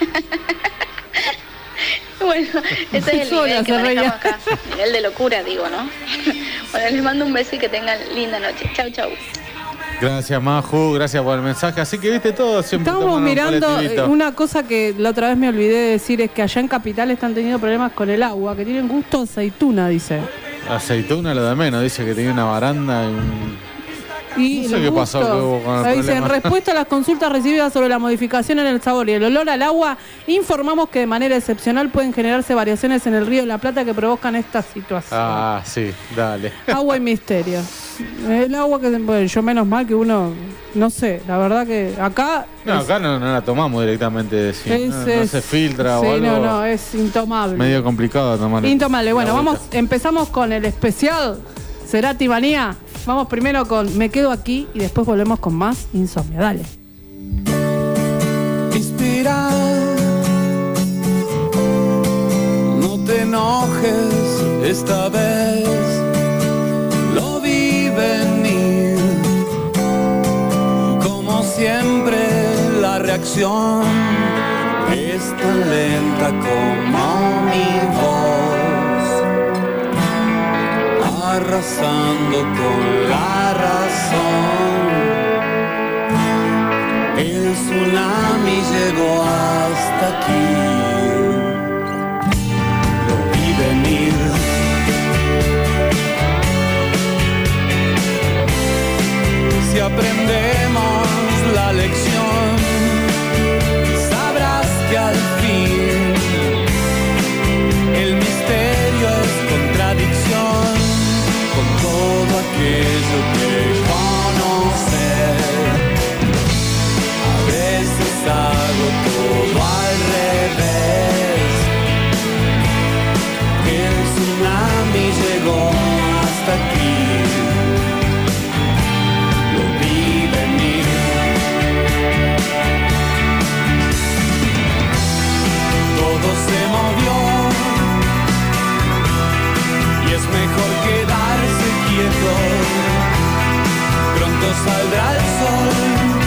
Bueno, ese es el nivel que manejamos acá. Nivel de locura, digo, ¿no? Bueno, les mando un beso y que tengan linda noche. Chau, chau. Gracias, Maju, gracias por el mensaje. Así que viste todo, siempre Estamos toman un mirando colectivito. una cosa que la otra vez me olvidé de decir, es que allá en Capital están teniendo problemas con el agua, que tienen gusto a aceituna, dice. Aceituna lo de menos, dice que tenía una baranda y un... Y No sé el qué gusto. pasó que hubo con el Ahí dice, en problema. respuesta a las consultas recibidas sobre la modificación en el sabor y el olor al agua, informamos que de manera excepcional pueden generarse variaciones en el río de la Plata que provocan esta situación. Ah, sí, dale. Agua y misterio. El agua que bueno, yo menos mal que uno, no sé, la verdad que acá... No, acá no la tomamos directamente, sí, no se filtra sí, o algo. no, es intomable. Medio complicado tomar. Intomable. Bueno, la vamos, agüita. empezamos con el especial Cerati Manía. Vamos primero con Me Quedo Aquí y después volvemos con más Insomnio. Dale. Inspira, no te enojes esta vez, lo vi venir. Como siempre la reacción es tan lenta como mi voz, arrasando con la razón. El tsunami llegó hasta aquí, lo vi venir. Si aprendemos la lección, sabrás que al fin el misterio es contradicción con todo aquello que conocer. A veces hago todo al revés. El tsunami llegó hasta aquí, lo vi venir. Todo se movió y es mejor quedarse quieto. Pronto saldrá el sol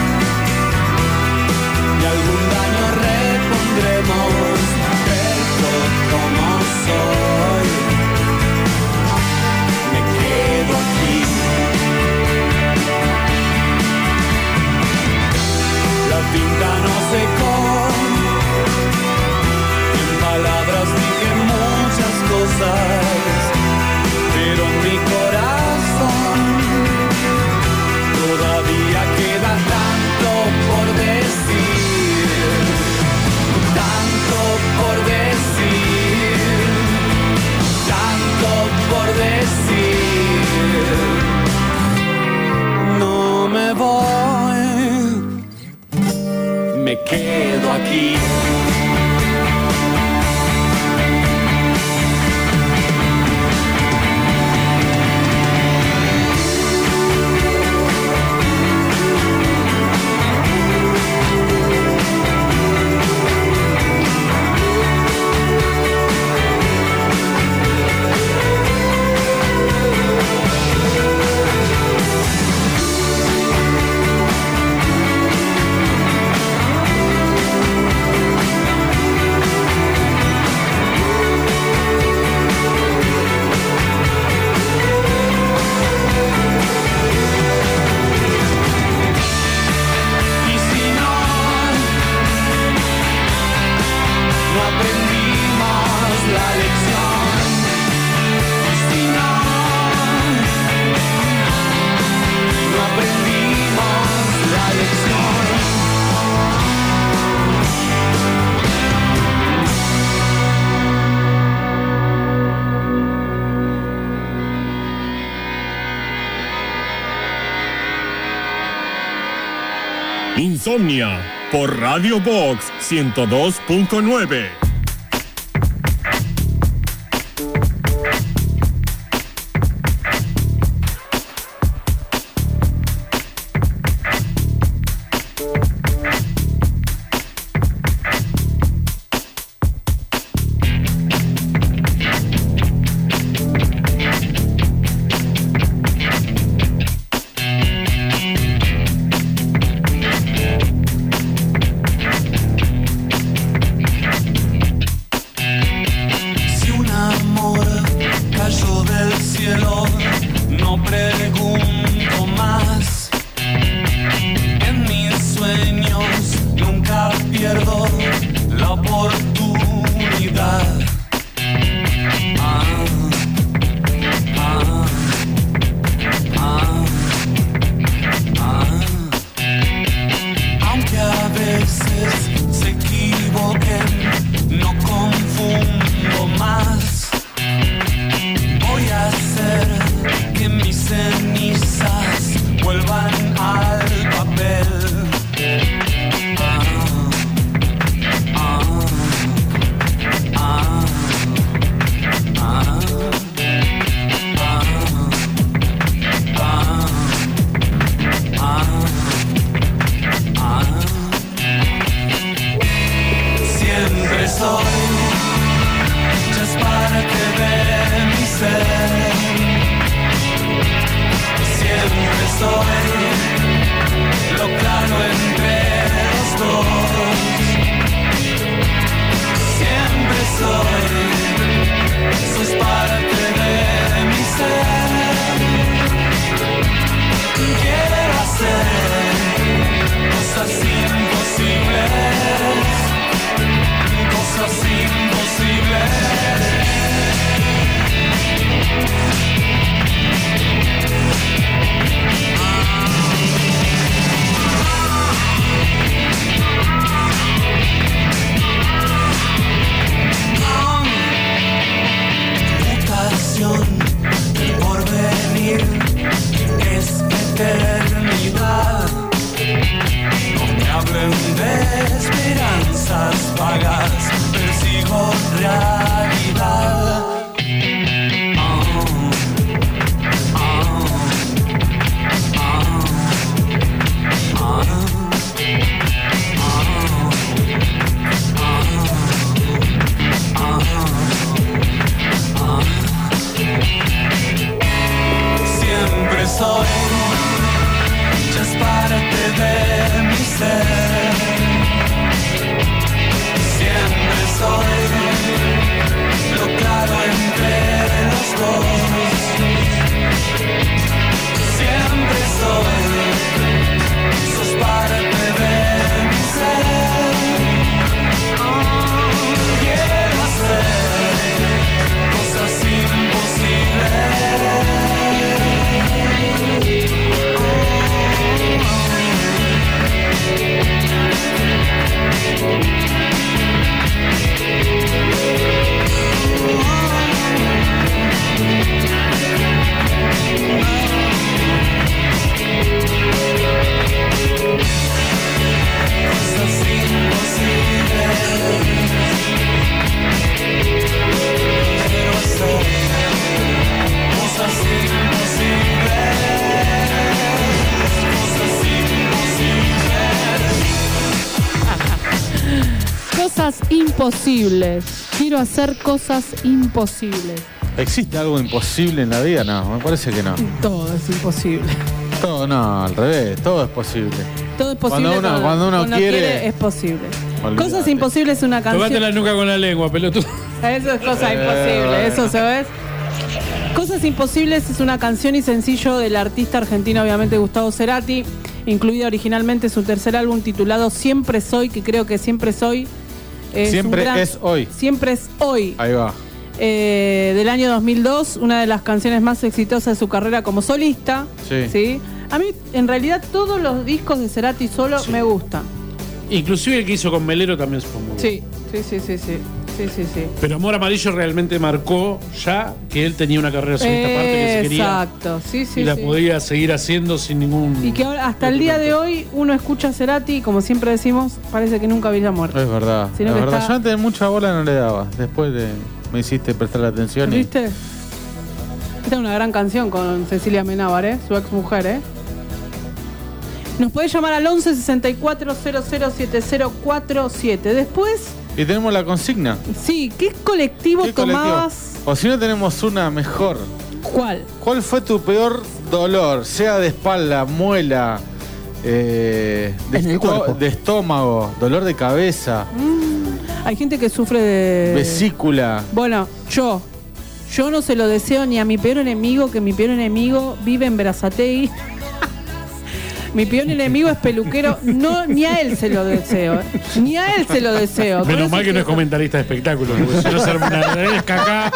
y algún daño repondremos, perfecto como soy. Me quedo aquí. La tinta no secó, en palabras dije muchas cosas, pero en mi corazón todavía queda tanto por decir, tanto por decir, tanto por decir. No me voy, me quedo aquí. Insomnia por Radio Box 102.9. Imposibles. Quiero hacer cosas imposibles. ¿Existe algo imposible en la vida? No, me parece que no. Todo es imposible. Todo no, al revés, todo es posible. Todo es posible. Cuando uno quiere, es posible. Olvídate. Cosas imposibles es una canción. Tócate la nuca con la lengua, pelotudo. Eso es cosa imposible, eso se ve. Cosas imposibles es una canción y sencillo del artista argentino, obviamente Gustavo Cerati, incluida originalmente su tercer álbum titulado Siempre Soy, que creo que Siempre Soy. Siempre es hoy. Siempre es hoy. Ahí va. Del año 2002, una de las canciones más exitosas de su carrera como solista. Sí. A mí, en realidad, todos los discos de Cerati solo me gustan. Inclusive el que hizo con Melero también fue muy bueno. Sí. sí. Pero Amor Amarillo realmente marcó ya que él tenía una carrera solista aparte que se quería. Exacto, sí. Y la podía seguir haciendo sin ningún. Y que ahora, hasta el día de hoy uno escucha a Cerati y como siempre decimos, parece que nunca había muerto. Es verdad. Sino Es que verdad. está- Yo antes mucha bola no le daba. Después me hiciste prestar la atención. ¿Viste? Esta es una gran canción con Cecilia Menábar, su ex mujer, Nos podés llamar al 11 64 00 7047. Después, Y tenemos la consigna. sí, ¿qué colectivo ¿Qué colectivo? tomabas? O si no tenemos una mejor. ¿Cuál? ¿Cuál fue tu peor dolor? Sea de espalda, muela, de estómago, dolor de cabeza, Hay gente que sufre de... vesícula. Bueno, yo no se lo deseo ni a mi peor enemigo, que mi peor enemigo vive en Berazategui. Mi peor enemigo es peluquero. No, ni a él se lo deseo. Ni a él se lo deseo. Por Menos eso mal que no es comentarista de espectáculos, porque si no se arma una desca acá.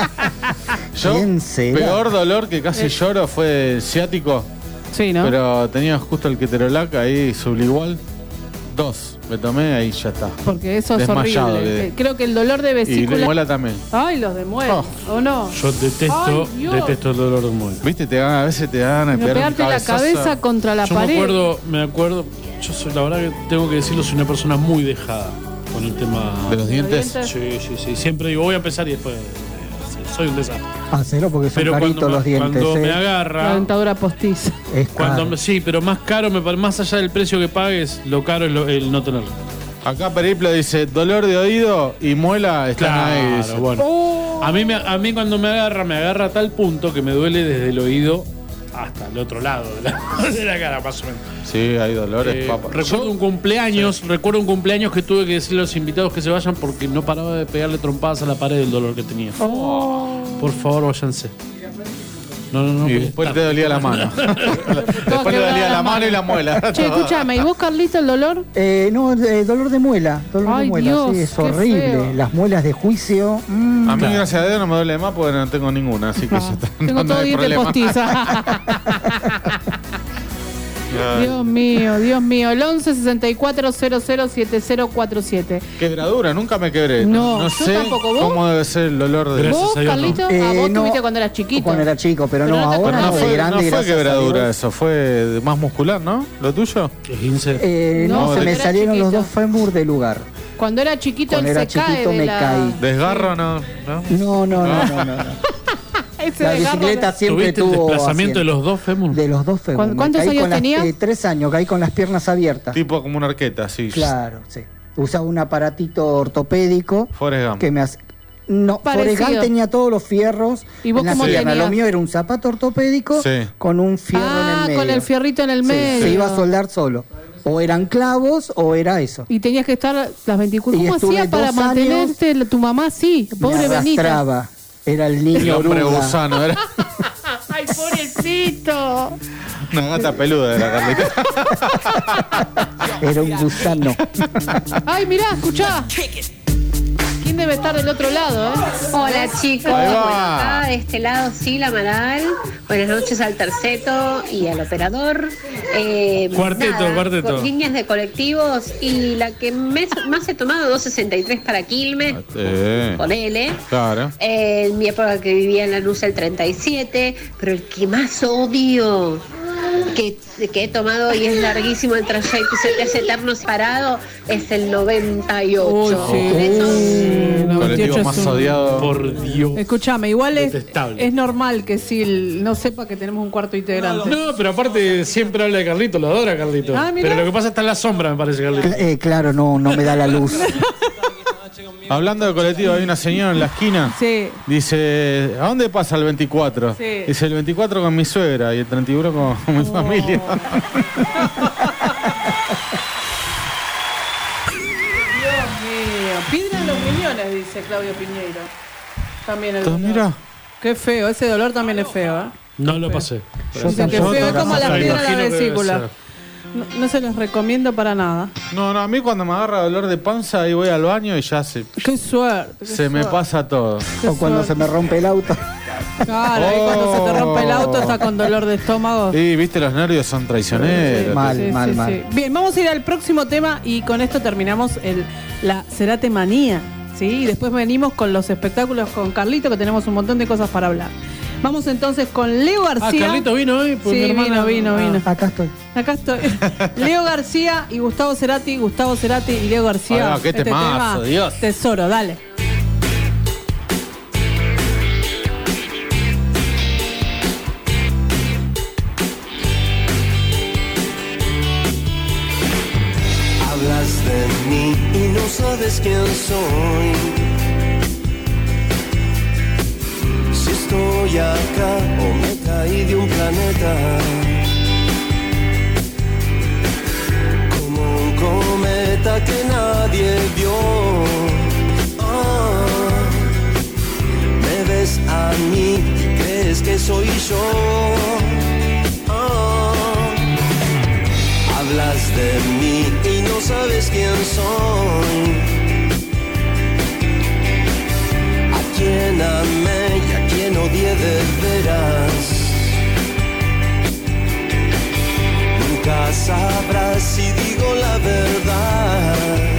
Yo, peor dolor que casi lloro fue el ciático. Sí, ¿no? Pero tenía justo el keterolac ahí, subligual. 2 me tomé, ahí ya está. Porque eso es Desmayado horrible. quedé. Creo que el dolor de Y vesícula... de muela también. Ay, los de muela. ¿O no? Yo detesto Ay, Dios. el dolor de muela. Viste, a veces te dan a No pegar un pegarte la cabezazo. cabeza contra la Yo pared. me acuerdo, yo soy, la verdad que tengo que decirlo, soy una persona muy dejada con el tema ¿De los dientes? Sí. Siempre digo, voy a empezar y después soy un desastre. Hacelo porque son Pero caritos los dientes. cuando me agarra, La dentadura postiza. Es cuando caro. sí, pero más caro, más allá del precio que pagues, lo caro es el no tenerlo. Acá Periplo dice, dolor de oído y muela están ahí. dice. Claro, bueno. A mí cuando me agarra a tal punto que me duele desde el oído hasta el otro lado de la cara, más o menos. Sí, hay dolores, papá. Recuerdo un cumpleaños que tuve que decirle a los invitados que se vayan porque no paraba de pegarle trompadas a la pared del dolor que tenía. Por favor, váyanse. No. Y después te dolía la mano. Después te dolía la mano y la muela. Che, escúchame, ¿y vos, Carlito, el dolor? No, dolor de muela. Dolor Ay, de muela, Dios, sí, es qué horrible. feo. Las muelas de juicio. A mí, gracias a Dios, no me duele más porque no tengo ninguna, así que ya está. Tengo todo hay diente problema. postiza. Dios mío. El 11 64 00 7047. Quebradura, nunca me quebré. No, No yo sé tampoco. ¿Vos? cómo debe ser el dolor de ¿Vos, Carlito? Vos no. tuviste cuando eras chiquito. Cuando era chico, pero no te ahora. Pero no acordás. de fue, grande, no fue gracias a quebradura Dios. eso, fue más muscular, ¿no? ¿Lo tuyo? No, No, se me era salieron los chiquito. dos fémur del lugar. Cuando era chiquito, Cuando él era se cae chiquito de me la... caí. ¿Desgarro no? No. Ese La desgarro bicicleta de- siempre ¿Tuviste el tuvo desplazamiento de asiento. los dos fémur? De los dos fémur. Me ¿Cuántos caí años con las- tenías? 3 años, caí con las piernas abiertas. Tipo como una arqueta, sí. Claro, sí. Usaba un aparatito ortopédico Forrest Gump. que me hace... No, Parecido. Forrest Gump tenía todos los fierros. ¿Y vos en la cómo pierna. tenías? Lo mío era un zapato ortopédico Sí. con un fierro en el medio. con el fierrito en el Sí, medio. se iba a soldar solo. O eran clavos o era eso. Y tenías que estar las 24. Y ¿Cómo estuve hacías para 2 mantenerte tu mamá así? Pobre me Benita. arrastraba. Era el El niño hombre oruga. gusano, era Ay, pobrecito. una gata peluda de la Carlita. Era un gusano. Ay, mirá, escuchá. ¿Quién debe estar del otro lado, Hola chicos, Ahí va. bueno, acá de este lado Sila Amaral, buenas noches al terceto y al operador. Cuarteto. Con líneas de colectivos y la que más he tomado 263 para Quilmes, con L. Claro. En mi época que vivía en Lanús el 37, pero el que más odio que he tomado y es larguísimo el trayecto y se te hace eterno separado es el 98. Uy, sí. El 98 colectivo es más un- odiado. Por Dios. Escuchame, igual Detestable. es normal que Sil no sepa que tenemos un cuarto integrante. No, pero aparte siempre habla de Carlito, lo adora Carlito. Ah, mirá. Pero lo que pasa está en la sombra, me parece, Carlito. Claro, no me da la luz. Hablando de colectivo, hay una señora en la esquina. Sí. Dice, ¿a dónde pasa el 24? Sí. Dice, el 24 con mi suegra y el 31 con mi familia. Dios mío. Piedra en los riñones, dice Claudio Piñeiro. También el Entonces, dolor. mira. Qué feo, ese dolor también es feo, ¿eh? No lo pasé. Dicen que feo, es como la tampoco. piedra en la Imagino que debe vesícula. ser. No se los recomiendo para nada. No, a mí cuando me agarra dolor de panza, ahí voy al baño y ya Qué suerte. se me pasa todo. O cuando se me rompe el auto. Claro, ahí cuando se te rompe el auto está con dolor de estómago. Y viste, los nervios son traicioneros. Sí, sí, sí. Bien, vamos a ir al próximo tema y con esto terminamos la Cerate Manía. ¿sí? Y después venimos con los espectáculos con Carlito, que tenemos un montón de cosas para hablar. Vamos entonces con Leo García. Carlito vino hoy. Sí, vino. Acá estoy. Leo García y Gustavo Cerati. Gustavo Cerati y Leo García. Qué temazo, Dios. Tesoro, dale. Hablas de mí y no sabes quién soy. Si estoy acá o me caí de un planeta, como un cometa que nadie vio. Me ves a mí, crees que soy yo. Hablas de mí y no sabes quién soy. A quién amé y a quién odié de veras. Nunca sabrás si digo la verdad.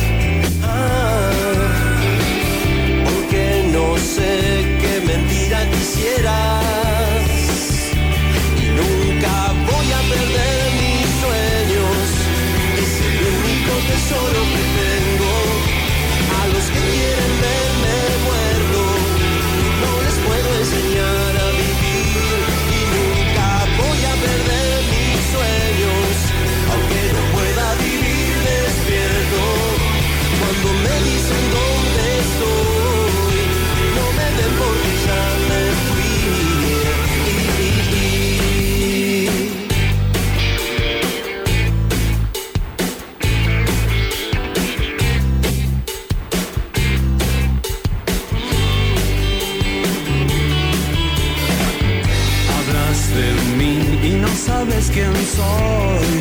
Porque no sé qué mentira quisieras. Y nunca voy a perder mis sueños. Es el único tesoro que tengo. A los que quieren verme muerto, no les puedo enseñar a vivir. Y nunca voy a perder mis sueños, aunque no pueda vivir despierto. Cuando me dicen dónde estoy, no me ven porque ya me fui. De mí y no sabes quién soy.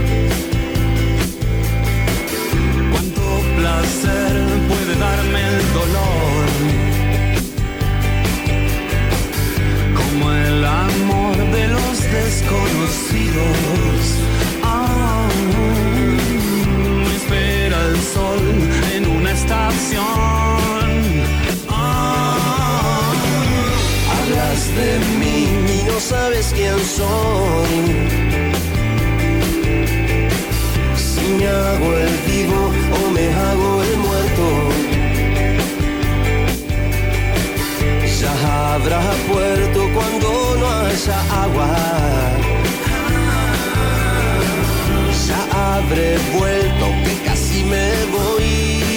Cuánto placer puede darme el dolor, como el amor de los desconocidos. Me espera el sol en una estación. Hablas de mí y no sabes quién soy. Si me hago el vivo o me hago el muerto, ya habrá puerto cuando no haya agua. Ya habré vuelto que casi me voy.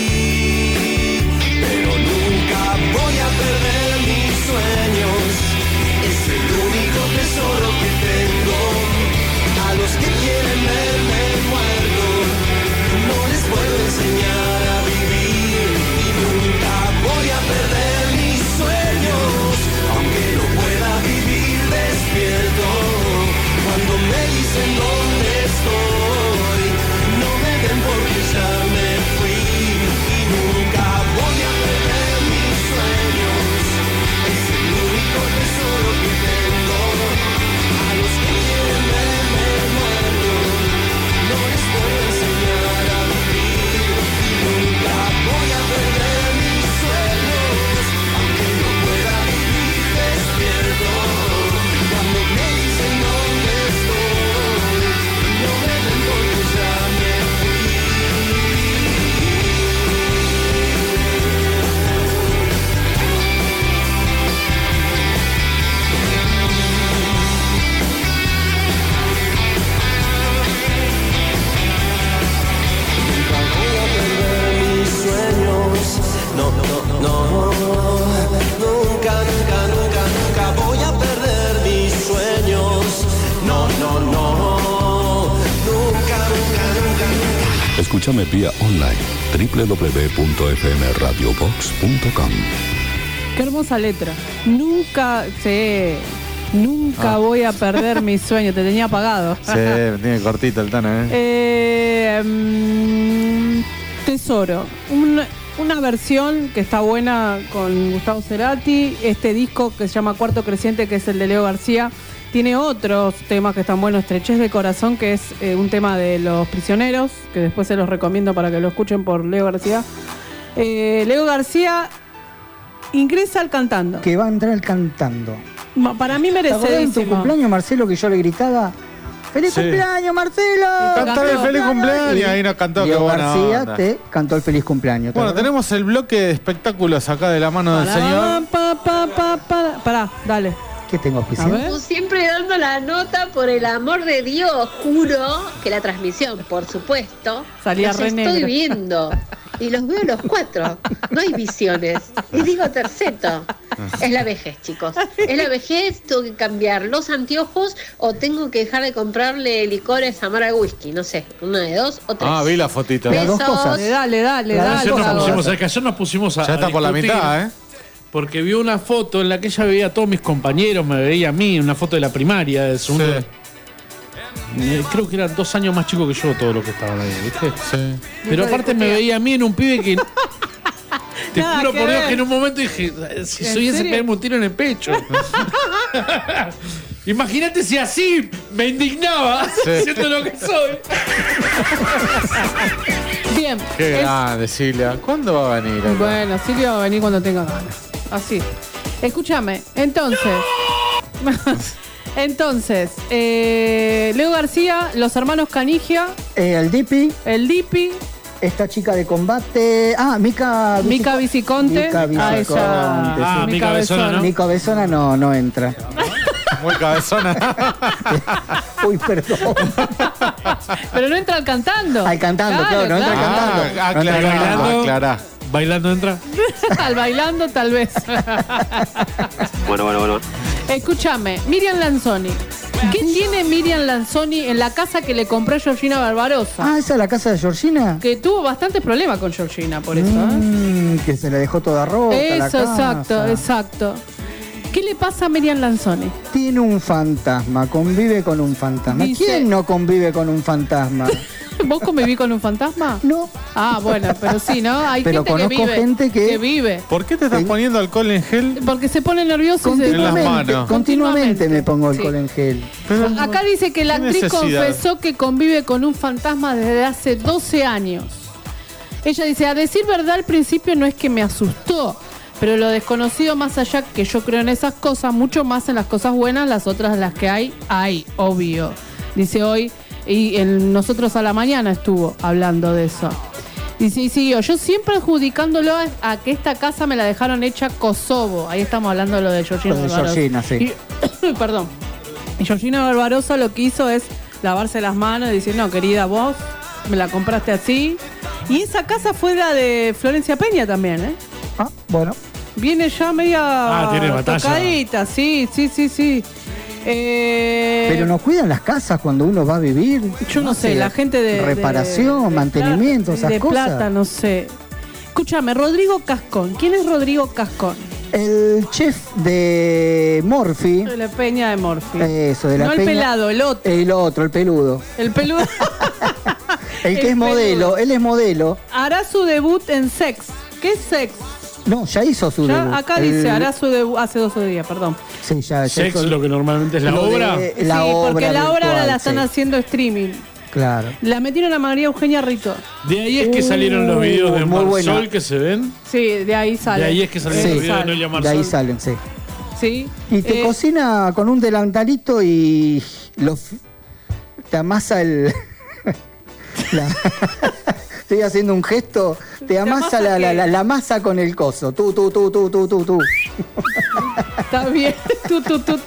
Pero nunca voy a perder mis sueños. Es el único tesoro que tengo. A los que quieren verme muerto, no les puedo enseñar a vivir. Y nunca voy a perder mis sueños, aunque no pueda vivir despierto. Cuando me dicen dónde estoy, no me ven porque ya me fui. Y nunca voy a perder mis sueños. Es el único tesoro que tengo. A los que quieren verme muerto, no les puedo enseñar a vivir. Y nunca voy a perder mis sueños, aunque no pueda vivir despierto. Cuando me dicen dónde estoy, no me ven porque ya me fui. Nunca voy a perder mis sueños. No, no, no. Nunca, nunca, nunca, nunca voy a perder mis sueños. No, no, no. Nunca, nunca, nunca, nunca. Escúchame vía online www.fmradiobox.com. Qué hermosa letra. Nunca voy a perder mi sueño. Te tenía apagado. Sí, me tiene cortito el tono, Tesoro. Una versión que está buena con Gustavo Cerati. Este disco que se llama Cuarto Creciente, que es el de Leo García. Tiene otros temas que están buenos. Estrechez de Corazón, que es un tema de Los Prisioneros, que después se los recomiendo para que lo escuchen por Leo García. Leo García ingresa al cantando. Que va a entrar cantando. Para mí ¿Te acordás en tu merecidísimo. cumpleaños, Marcelo, que yo le gritaba? ¡Feliz Sí. cumpleaños, Marcelo! Cántale el feliz cumpleaños y ahí nos cantó. Qué Leo buena García onda. te cantó el feliz cumpleaños. ¿te Bueno, acordás? tenemos el bloque de espectáculos acá de la mano del señor. Pará, ¿Qué tengo auspiciado? Como siempre dando la nota, por el amor de Dios, juro que la transmisión, por supuesto, Salía los re estoy negra. viendo. Y los veo los 4. No hay visiones. Y digo terceto. Es la vejez, chicos. Es la vejez, tengo que cambiar los anteojos o tengo que dejar de comprarle licores a Mara Whisky. No sé, una de dos o tres. Ah, vi la fotito. Las dos cosas. Dale. Ayer nos pusimos a Ya está por la discutir, mitad, ¿eh? Porque vi una foto en la que ella veía a todos mis compañeros, me veía a mí, una foto de la primaria, de segundo. Creo que eran 2 años más chicos que yo todos los que estaban ahí, ¿viste? Sí. Pero aparte me veía a mí en un pibe que... Te Nada juro que por Dios ver. que en un momento dije, si ¿En soy ese, serio? pegarme un tiro en el pecho. Imagínate si así me indignaba siendo lo que soy. Bien. Qué grande, Silvia. ¿Cuándo va a venir? acá? Bueno, Silvia va a venir cuando tenga ganas. Así. Escúchame, entonces. Leo García, los hermanos Canigia, El Dipi. el Dipi, Esta chica de combate. Mica Viciconte. Mica Ah, Viciconte. ella. Ah, Mica Besona, ¿no? Mica Besona no entra. Muy cabezona. Uy, perdón. Pero no entran cantando. Al cantando, claro, no entra cantando. No entra cantando. Aclará. ¿Bailando entra? Al bailando, tal vez. Bueno. Escúchame, Miriam Lanzoni. ¿Qué tiene Miriam Lanzoni en la casa que le compró Georgina Barbarosa? ¿Esa es la casa de Georgina? Que tuvo bastantes problemas con Georgina, por eso. ¿eh? Que se le dejó toda rota. la Eso, casa. exacto. ¿Qué le pasa a Miriam Lanzoni? Tiene un fantasma, convive con un fantasma. Dice- ¿Quién no convive con un fantasma? ¿Vos convivís con un fantasma? No. Ah, bueno, pero sí, ¿no? Hay Pero gente que conozco vive. gente que- vive. ¿Por qué te estás poniendo alcohol en gel? Porque se pone nervioso y se... En las manos. Continuamente me pongo Sí. alcohol en gel. Acá dice que la ¿Qué actriz necesidad? confesó que convive con un fantasma desde hace 12 años. Ella dice, a decir verdad, al principio no es que me asustó, pero lo desconocido más allá que yo creo en esas cosas, mucho más en las cosas buenas, las otras las que hay, obvio. Dice hoy, y nosotros a la mañana estuvo hablando de eso. Dice, y siguió, yo siempre adjudicándolo a que esta casa me la dejaron hecha Kosovo. Ahí estamos hablando de lo de Georgina Lo de Barbarosa. Georgina, sí. Y- perdón. Y Georgina Barbarosa lo que hizo es lavarse las manos y decir, no, querida, vos me la compraste así. Y esa casa fue la de Florencia Peña también, ¿eh? Ah, bueno. Viene ya media tiene batalla. tocadita, sí. Pero no cuidan las casas cuando uno va a vivir. Yo no sé, la gente de... reparación, de mantenimiento, plata, esas de cosas. plata, no sé. Escúchame, Rodrigo Cascón. ¿Quién es Rodrigo Cascón? El chef de Morphy. De la Peña de Morphy. Eso, de la No el Peña. pelado, el otro. El otro, el peludo. El peludo. El que El es modelo, peludo. él es modelo. Hará su debut en Sex. ¿Qué es Sex? No, ya hizo su Ya, debut. acá dice, hará su debut hace 12 días, perdón. Sí, ya Sex, hizo- lo que normalmente es la lo de- obra. la sí, porque obra la obra ahora virtual, la están sí. haciendo streaming. Claro. La metieron a María Eugenia Rito. De ahí es que salieron los videos de muy Marsol buena. que se ven. Sí, de ahí sale. De ahí es que salieron los videos de Noelia De Marsol. ahí salen, sí. Sí. Y te cocina con un delantalito y te amasa el... Estoy haciendo un gesto. Te amasa amasa qué? la masa con el coso. Tú. Está bien. Tú.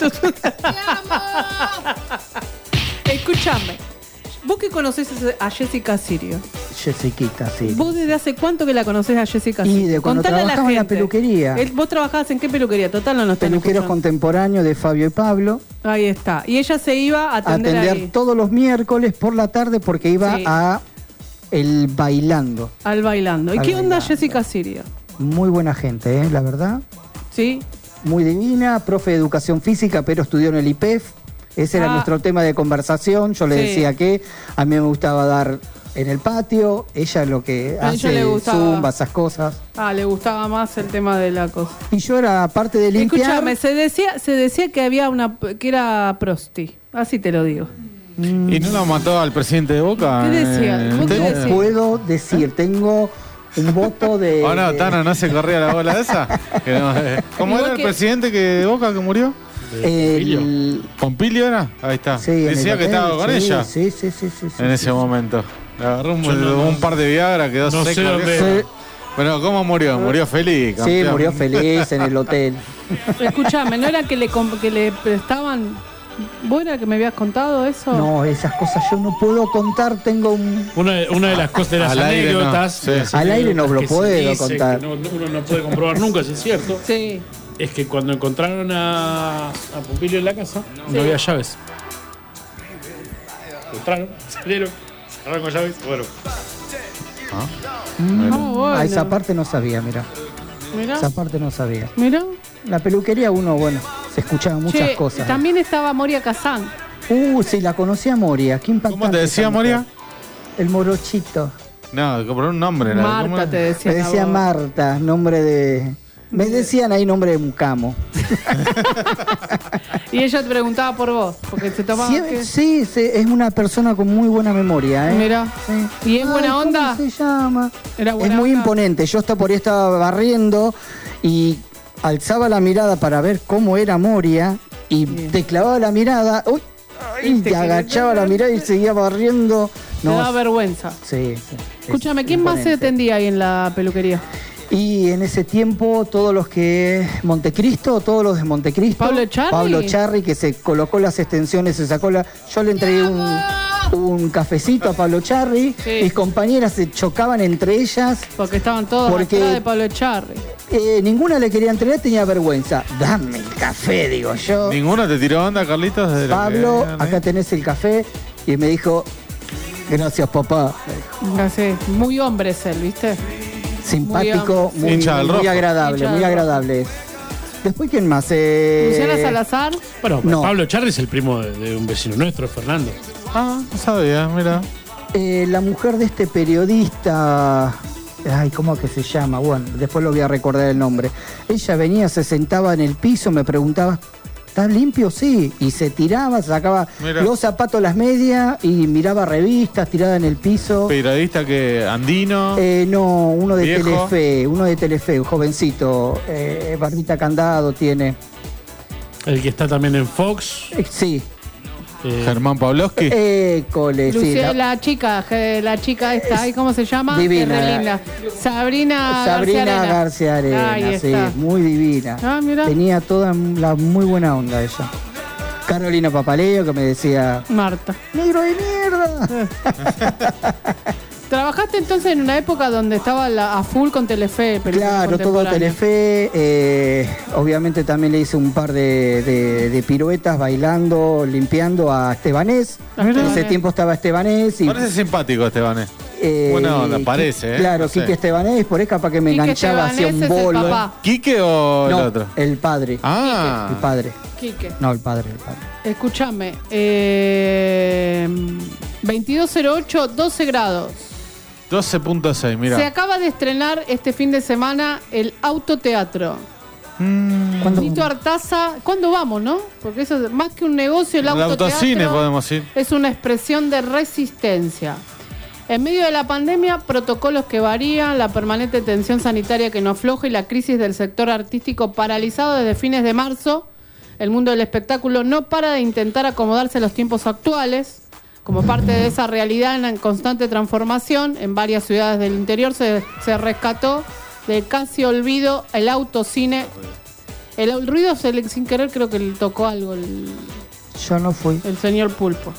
Escúchame. Vos que conocés a Jessica Sirio. Jessiquita, sí. ¿Vos desde hace cuánto que la conocés a Jessica Y Sirio? de cuando Contale a la trabajaba en la gente. peluquería. ¿Vos trabajabas en qué peluquería? Total, no nos están Peluqueros escuchando. contemporáneos de Fabio y Pablo. Ahí está. Y ella se iba a atender ahí. Todos los miércoles por la tarde porque iba Sí. a el bailando. Al bailando. ¿Y Al qué onda bailando. Jessica Sirio? Muy buena gente, la verdad. ¿Sí? Muy divina, profe de educación física, pero estudió en el IPEF. Ese era nuestro tema de conversación. Yo le Sí. decía que a mí me gustaba dar en el patio. Ella lo que A ella hace le gustaba. zumba, esas cosas. Ah, le gustaba más el tema de la cosa. Y yo era parte de limpiar. Escúchame, se decía que había que era prosti. Así te lo digo. ¿Y no lo mató al presidente de Boca? ¿Qué decía? ¿Vos qué No decís? puedo decir, tengo un voto de... Oh, no, Tano, ¿no se corría la bola esa? Que no, ¿cómo Igual era el que- presidente de Boca que murió? ¿Pompilio era? Ahí está. Sí, en Decía el que hotel, estaba con sí, ella Sí. en ese momento. Le agarró un par de Viagra, quedó no sé seco. dónde- viejo. Pero ¿cómo murió? Murió feliz, Sí, campeón. murió feliz en el hotel. Escúchame, ¿no era que le prestaban? ¿Vos era que me habías contado eso? No, esas cosas yo no puedo contar, tengo un... Una de las cosas de las Al aire no. anécdotas. Sí. de las Al aire no anécdotas lo que se puedo dice, contar. que uno no puede comprobar nunca si es cierto. Sí. Es que cuando encontraron a Pompilio en la casa, no había llaves. Entraron, salieron, cerraron con llaves, bueno. Bueno. A esa parte no sabía, mira. Mirá. Esa parte no sabía. Mirá. La peluquería se escuchaban muchas Che, cosas. también estaba Moria Kazán. Sí, la conocía Moria. Qué impactante. ¿Cómo te decía esa mujer. Moria? El morochito. No, compró un nombre. ¿no? ¿Cómo Marta era? te decía. Me decía vos. Marta, nombre de... Me decían ahí nombre de mucamo. Y ella te preguntaba por vos, porque se tomaba. Sí, es una persona con muy buena memoria. Mirá. Sí. ¿Y es buena onda? ¿Cómo se llama? Era Es buena muy onda. imponente. Yo por ahí estaba barriendo y alzaba la mirada para ver cómo era Moria y te clavaba la mirada. Uy, y te agachaba la mirada y seguía barriendo. Me da vergüenza. Sí. Escúchame, ¿quién más se atendía ahí en la peluquería? Y en ese tiempo todos los que todos los de Montecristo, ¿Pablo Charri? Que se colocó las extensiones, se sacó yo le entregué un cafecito a Pablo Charri, mis compañeras se chocaban entre ellas. Porque estaban todos atrás de Pablo Charri. Ninguna le quería entregar, tenía vergüenza. Dame el café, digo yo. ¿Ninguno te tiró onda, Carlitos? De lo Pablo, que- acá tenés el café. Y me dijo, gracias papá. Así, muy hombre es él, ¿viste? Simpático, Muy muy, Hincha del muy rojo. agradable, Hincha muy del agradable. Después, ¿quién más? Luciana Salazar. Bueno, No. Pablo Charri es el primo de un vecino nuestro, Fernando. Ah, no sabía, mira. La mujer de este periodista, ay, ¿cómo que se llama? Bueno, después lo voy a recordar el nombre. Ella venía, se sentaba en el piso, me preguntaba, ¿estás limpio? Sí. Y se tiraba, se sacaba Mira. los zapatos, las medias y miraba revistas tirada en el piso. Periodista que andino. No, uno de Viejo. Telefe, un jovencito, barbita candado tiene. El que está también en Fox. Sí. Germán Pavlovsky. Cole, sí. Lucia, la chica esta, ¿y cómo se llama? Divina. Es re linda. Sabrina García Arena, Ahí sí, está. muy divina. Ah, mirá. Tenía toda la muy buena onda ella. Carolina Papaleo que me decía, Marta. negro de mierda. ¿Trabajaste entonces en una época donde estaba a full con Telefe? Claro, todo Telefe. Obviamente también le hice un par de piruetas bailando, limpiando a Estebanés. En ese tiempo estaba Estebanés. Y, Parece simpático, Estebanés. Buena onda, parece, ¿eh? Claro, No sé. Quique Estebanés, por ahí capaz que me Quique enganchaba hacia un Estebanés es el bolo. papá. ¿Quique o el No, otro? el padre. Ah. El padre. Quique. No, el padre. Escúchame. 2208, 12 grados. 12.6, mira. Se acaba de estrenar este fin de semana el autoteatro. Nito Artaza, ¿cuándo vamos, no? Porque eso es más que un negocio, el El autoteatro autocine podemos ir. es una expresión de resistencia. En medio de la pandemia, protocolos que varían, la permanente tensión sanitaria que no afloja y la crisis del sector artístico paralizado desde fines de marzo, el mundo del espectáculo no para de intentar acomodarse a los tiempos actuales. Como parte de esa realidad en constante transformación, en varias ciudades del interior se rescató de casi olvido el autocine. El ruido sin querer creo que le tocó algo Yo no fui. el señor Pulpo.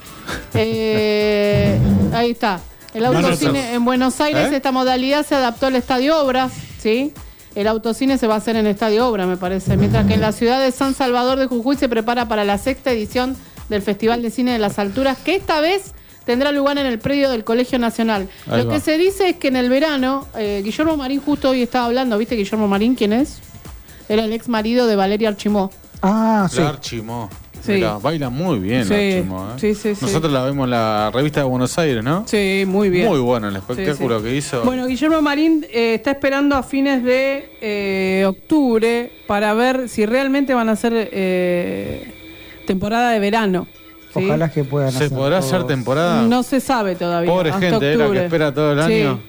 Ahí está. El autocine en Buenos Aires, esta modalidad se adaptó al Estadio Obras, ¿sí? El autocine se va a hacer en Estadio Obra, me parece. Mientras que en la ciudad de San Salvador de Jujuy se prepara para la 6ª edición del Festival de Cine de las Alturas, que esta vez tendrá lugar en el predio del Colegio Nacional. Ahí Lo va. que se dice es que en el verano, Guillermo Marín justo hoy estaba hablando, ¿viste Guillermo Marín quién es? Era el ex marido de Valeria Archimó. Ah, sí. La Archimó. Sí. Mirá, baila muy bien la Sí, Archimó, ¿eh? sí, sí, sí. Nosotros la vemos en la revista de Buenos Aires, ¿no? Sí, muy bien. Muy bueno el espectáculo Sí, sí. que hizo. Bueno, Guillermo Marín está esperando a fines de octubre para ver si realmente van a hacer temporada de verano. ¿sí? Ojalá que puedan ¿Se hacer podrá todo. hacer temporada? No se sabe todavía. Pobre hasta gente, la octubre. que espera todo el Sí. año.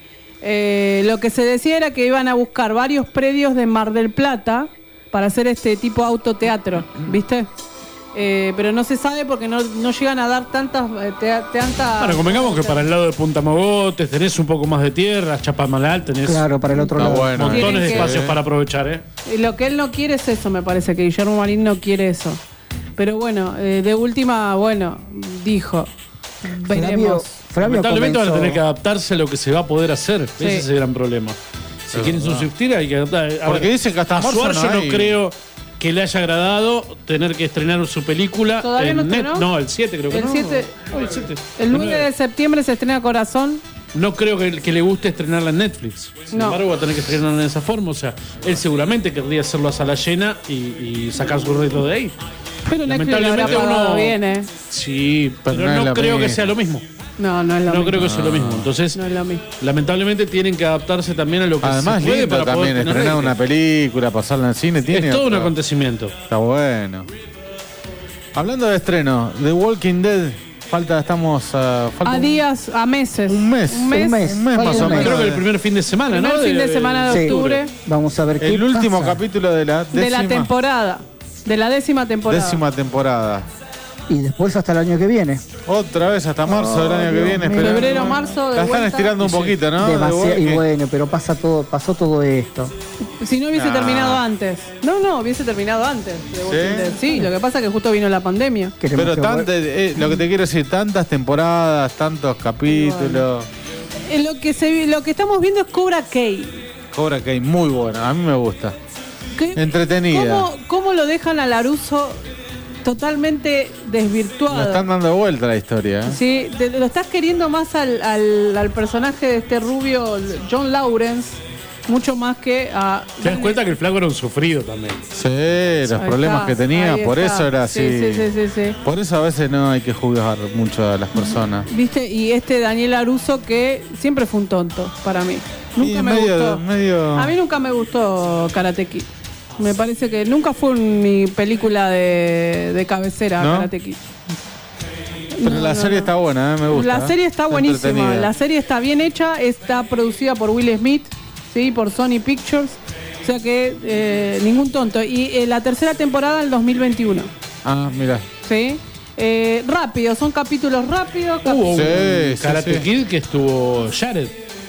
Lo que se decía era que iban a buscar varios predios de Mar del Plata para hacer este tipo de autoteatro, ¿viste? Pero no se sabe porque no llegan a dar tantas... Bueno, convengamos que para el lado de Punta Mogotes tenés un poco más de tierra, Chapadmalal, tenés Claro, para el otro lado. bueno. montones de que- espacios para aprovechar, ¿eh? Lo que él no quiere es eso, me parece, que Guillermo Marín no quiere eso. Pero bueno, de última, bueno, dijo, veremos. Flavio Lamentablemente van a comenzó- tener que adaptarse a lo que se va a poder hacer. Sí. Ese es el gran problema. Si quieren subsistir hay que adaptar. Porque dicen que hasta a marzo Suar no yo no hay. creo que le haya agradado tener que estrenar su película. ¿Todavía en no estrenó? No, el 7 creo que El no. 7. No, el 7. El 9 de septiembre se estrena Corazón. No creo que le guste estrenarla en Netflix. Sin No. embargo, va a tener que estrenarla de esa forma. O sea, él seguramente querría hacerlo a sala llena y sacar su reto de ahí. Pero Netflix lo habrá Lamentablemente pagado uno... bien, ¿eh? Sí, pero no es no lo creo que mismo. sea lo mismo. No es lo mismo. No creo que sea lo mismo. Entonces, No es lo mismo. lamentablemente tienen que adaptarse también a lo que Además, se puede lindo para también poder tener estrenar rating. una película, pasarla en cine. Tiene Es todo un otro- acontecimiento. Está bueno. Hablando de estreno, The Walking Dead, estamos A días, a meses. Un mes. Un mes. más o menos. Creo que el primer fin de semana, Primer ¿no? fin de semana de Sí. octubre Vamos a ver qué El último pasa. capítulo de la de la temporada. De la 10ª temporada. décima temporada. Y después hasta el año que viene. Otra vez hasta marzo del año que Dios viene. mío. esperando. Febrero, marzo, de La están vuelta. estirando un poquito, ¿no? Demasiado, The y Walking- bueno, pero pasó todo esto. Si no hubiese Nah. terminado antes. No, hubiese terminado antes. de Walking Dead. Sí, lo que pasa es que justo vino la pandemia. Queremos Pero que lo que te quiero decir, tantas temporadas, tantos capítulos. Lo que estamos viendo es Cobra Kai. Cobra Kai, muy buena, a mí me gusta. ¿Qué- Entretenida. ¿Cómo lo dejan a Laruso totalmente desvirtuado? Le están dando vuelta a la historia. ¿eh? Sí, lo estás queriendo más al personaje de este rubio John Lawrence, mucho más que a... Te das cuenta que el flaco era un sufrido también. Sí, los Ahí problemas está, que tenía, ahí por está. eso era así. Sí. Por eso a veces no hay que juzgar mucho a las personas. ¿Viste? Y este Daniel Laruso que siempre fue un tonto para mí. Nunca Y me gustó. medio- A mí nunca me gustó Karate Kid. Me parece que nunca fue mi película de cabecera, ¿No? Karate Kid. Pero la serie está buena, me gusta. La serie está buenísima, entretenida. la serie está bien hecha, está producida por Will Smith, ¿sí? Por Sony Pictures, o sea que ningún tonto. Y la tercera temporada en el 2021, Ah, mira. ¿sí? Rápido, son capítulos rápidos. Hubo Sí, un sí, Karate sí. Kid que estuvo Jared.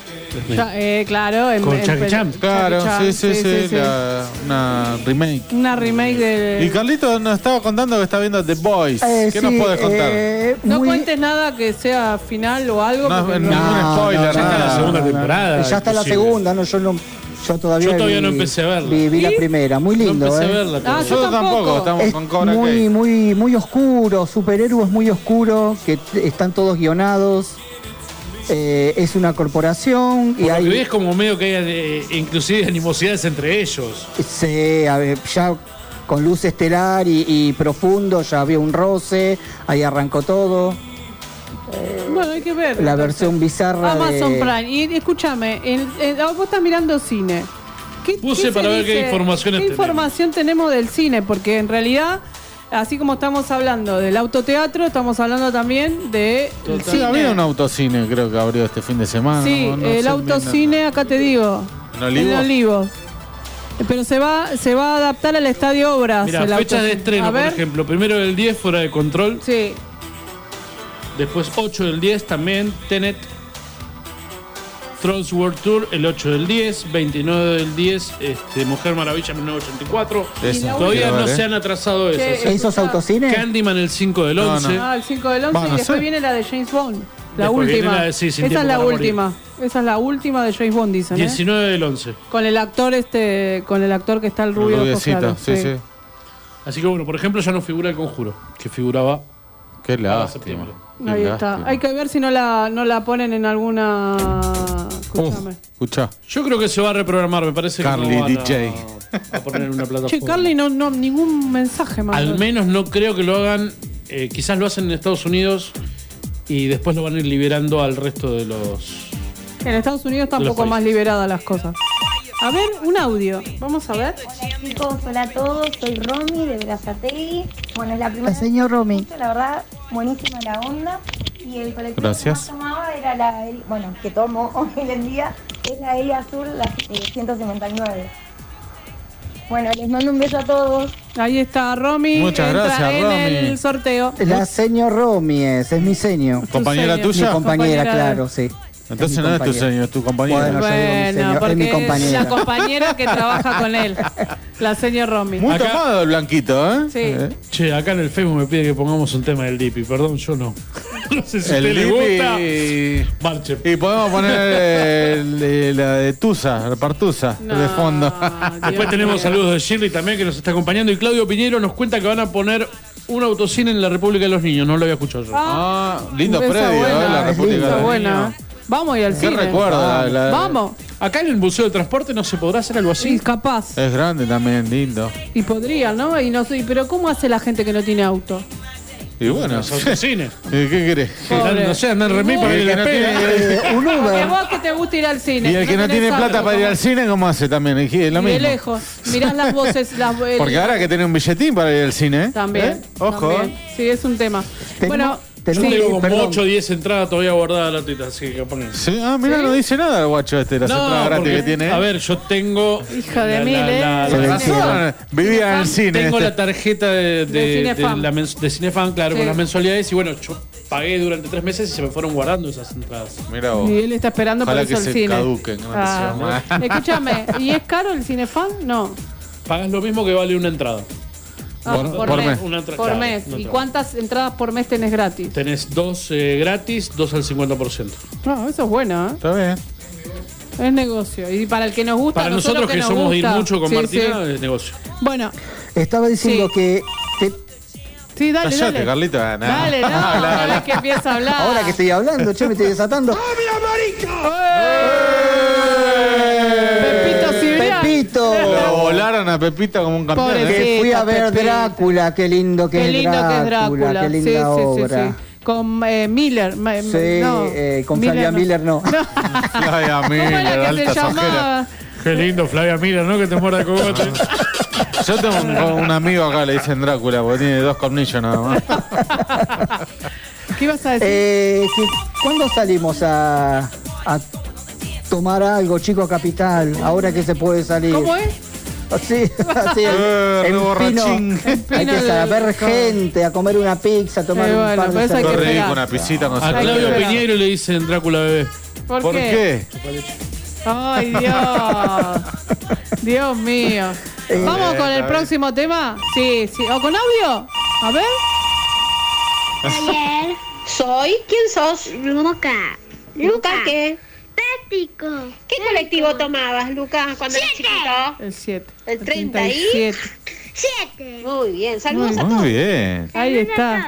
Claro, Con Jackie Chan. Claro, Jackie Chan, sí. Una remake. Una remake Y de... Carlito nos estaba contando que está viendo The Boys. ¿Qué nos sí, puedes contar? No cuentes nada que sea final o algo. No, porque ningún spoiler, ya está nada. la segunda temporada. Ya está la inclusive. segunda, no, yo todavía Yo todavía no empecé a verla. Vi la primera, muy lindo, empecé a ¿eh? verla todavía. Nosotros tampoco, estamos Es con Cobra muy, Kai. muy oscuro, superhéroes muy oscuro, que están todos guionados. Es una corporación Por y lo que vi hay... es como medio que hay inclusive animosidades entre ellos. Sí, a ver, ya con luz estelar y profundo ya había un roce, ahí arrancó todo. Bueno, hay que ver. La versión bizarra Amazon de... Prime. Y escúchame, vos estás mirando cine. Puse se para ver qué dice? informaciones ¿Qué tenemos? información tenemos del cine? Porque en realidad, así como estamos hablando del autoteatro, estamos hablando también de Sí, cine. había un autocine, creo que abrió este fin de semana. Sí, no el sé, autocine, acá te digo. ¿En Olivos? En Olivos. Pero se va a adaptar al Estadio Obras. Mira, el fechas de autocine. estreno, A por ver. ejemplo. Primero del 10, Fuera de Control. Sí. Después 8 del 10 también, Tenet. Trolls World Tour, el 8 del 10. 29 del 10, Mujer Maravilla 1984. Esa, Todavía quiero no ver, se han atrasado ¿Qué? esas. ¿Esos autocines? Candyman el 5 del No, 11. Ah, el 5 del 11 Va, y no después sé. viene la de James Bond. La Después viene última. la de Sí, Sin Esa es Tiempo la para Morir. última. Esa es la última de James Bond, dicen. 19 del 11. Con el actor que está el rubio. Rubiecito, claro, sí, sí. Así que bueno, por ejemplo, ya no figura el Conjuro, que figuraba Qué lástima. septiembre. Qué Ahí está. lástima. Hay que ver si no la ponen en alguna. Escúchame. Escuchá. Yo creo que se va a reprogramar, me parece Carly, que no van DJ. a poner en una plataforma. Che, Carly, no, ningún mensaje más. Al menos no creo que lo hagan, quizás lo hacen en Estados Unidos y después lo van a ir liberando al resto de los... En Estados Unidos está un de los poco más países. liberadas las cosas. A ver, un audio. Vamos a ver. Hola chicos, hola a todos, soy Romy de Berazategui. Bueno, es la primera La señor Romy. vez que la verdad, buenísima la onda. Y el colectivo Gracias. que más tomaba era que tomo hoy en día, Es la L azul, la 159. Bueno, les mando un beso a todos. Ahí está Romy. Muchas entra gracias, en Romy. el sorteo. La señor Romy es mi seño. ¿Compañera tuya? Mi compañera, claro, sí. Entonces mi no es tu compañera. señor, es tu compañera. Bueno, yo digo mi Bueno, señor, es porque mi es compañera. la compañera que trabaja con él. La señor Romy. Muy tomado el blanquito, ¿eh? Sí. Che, acá en el Facebook me pide que pongamos un tema del Dipi. Perdón, yo no. No sé si a El usted le gusta. Dipi. Marche. Y podemos poner la de Tusa, la Partusa, de fondo. Después tenemos saludos de Shirley también que nos está acompañando. Y Claudio Piñero nos cuenta que van a poner un autocine en la República de los Niños. No lo había escuchado yo. Ah, lindo Esa predio, buena, la República de esa los buena. Niños. Vamos a ir al ¿Qué cine. recuerda? Vamos. Acá en el Museo de Transporte no se podrá hacer algo así. Sí, capaz. Es grande también, lindo. Y podría, ¿no? Y no sé, pero ¿cómo hace la gente que no tiene auto? Y bueno, Los autocines. ¿qué querés? Pobre. No sé, andan en remis Y para vos- que la no espera. Un Porque Uber. vos que te gusta ir al cine. Y el que no tenés tiene plata auto, para ir ¿cómo? al cine, ¿cómo hace también? Es lo Y de mismo. lejos. Mirás las voces. Porque ahora hay que tener un billetín para ir al cine, ¿eh? También. Ojo. también. Sí, es un tema. Bueno, Yo Tenemos- tengo como perdón. 8 o 10 entradas todavía guardadas la tita, así que pongan. Sí, ah, mira, no dice nada el guacho este, las entradas gratis porque, que tiene. a ver, yo tengo. Hija de mil, ¿eh? Con la- razón, vivía en el cine. Tengo este. la tarjeta de Cinefan. de Cinefan, claro, Sí. con las mensualidades. Y bueno, yo pagué durante 3 meses y se me fueron guardando esas entradas. Mira vos. y él está esperando Ojalá por eso que el se cine. caduquen, no Ah, se llama. escúchame, ¿y es caro el Cinefan? No. Pagas lo mismo que vale una entrada. Ah, por mes. Una entrada, Por claro, mes. una ¿Y entrada. cuántas entradas por mes tenés gratis? Tenés 2 gratis, 2 al 50%. No, eso es bueno, ¿eh? Está bien. Es negocio. Y para el que nos gusta, Para nosotros que nos somos de ir gusta. mucho con Sí, Martina, sí. es negocio. Bueno, Estaba diciendo Sí. que sí, dale, Cállate, dale. Carlito. Ah, nah. Dale, no, ahora es que empieza a hablar. ahora que estoy hablando, yo me estoy desatando. Pepito Cibrián. Pepito. Lo volaron a Pepito como un campeón. Pobrecito. ¿eh? Que fui a ver Pepito. Drácula, qué lindo que Qué es lindo que es Drácula. qué linda sí, obra. sí. Con Miller. Sí, no, con Flavia Miller no. Flavia ¿Cómo Miller, era que se alta sojera. llamaba? Qué lindo, Flavia Miller, ¿no? Que te muerda el cogote. Yo tengo un amigo acá, le dicen Drácula, porque tiene 2 cornillos nada más. ¿Qué ibas a decir? ¿Cuándo salimos a tomar algo, chico capital? Ahora que se puede salir. ¿Cómo es? Sí, así re en borrachín. Pino. Hay que saber gente, a comer una pizza, a tomar un bueno, par de pero eso hay que Qué cervezas. rico, una pisita con A Claudio cerveza. Piñero le dicen Drácula bebé. ¿Por qué? Ay, Dios. Dios mío. ¿Vamos con el próximo tema? Sí, sí. ¿O con audio? A ver. Ayer. ¿Soy? ¿Quién sos? Luca. ¿Luca qué? Táctico. ¿Qué colectivo tomabas, Luca, cuando eras chiquito? El 7. ¿El 37? 7. Muy bien, saludos a todos. Muy bien. Ahí está.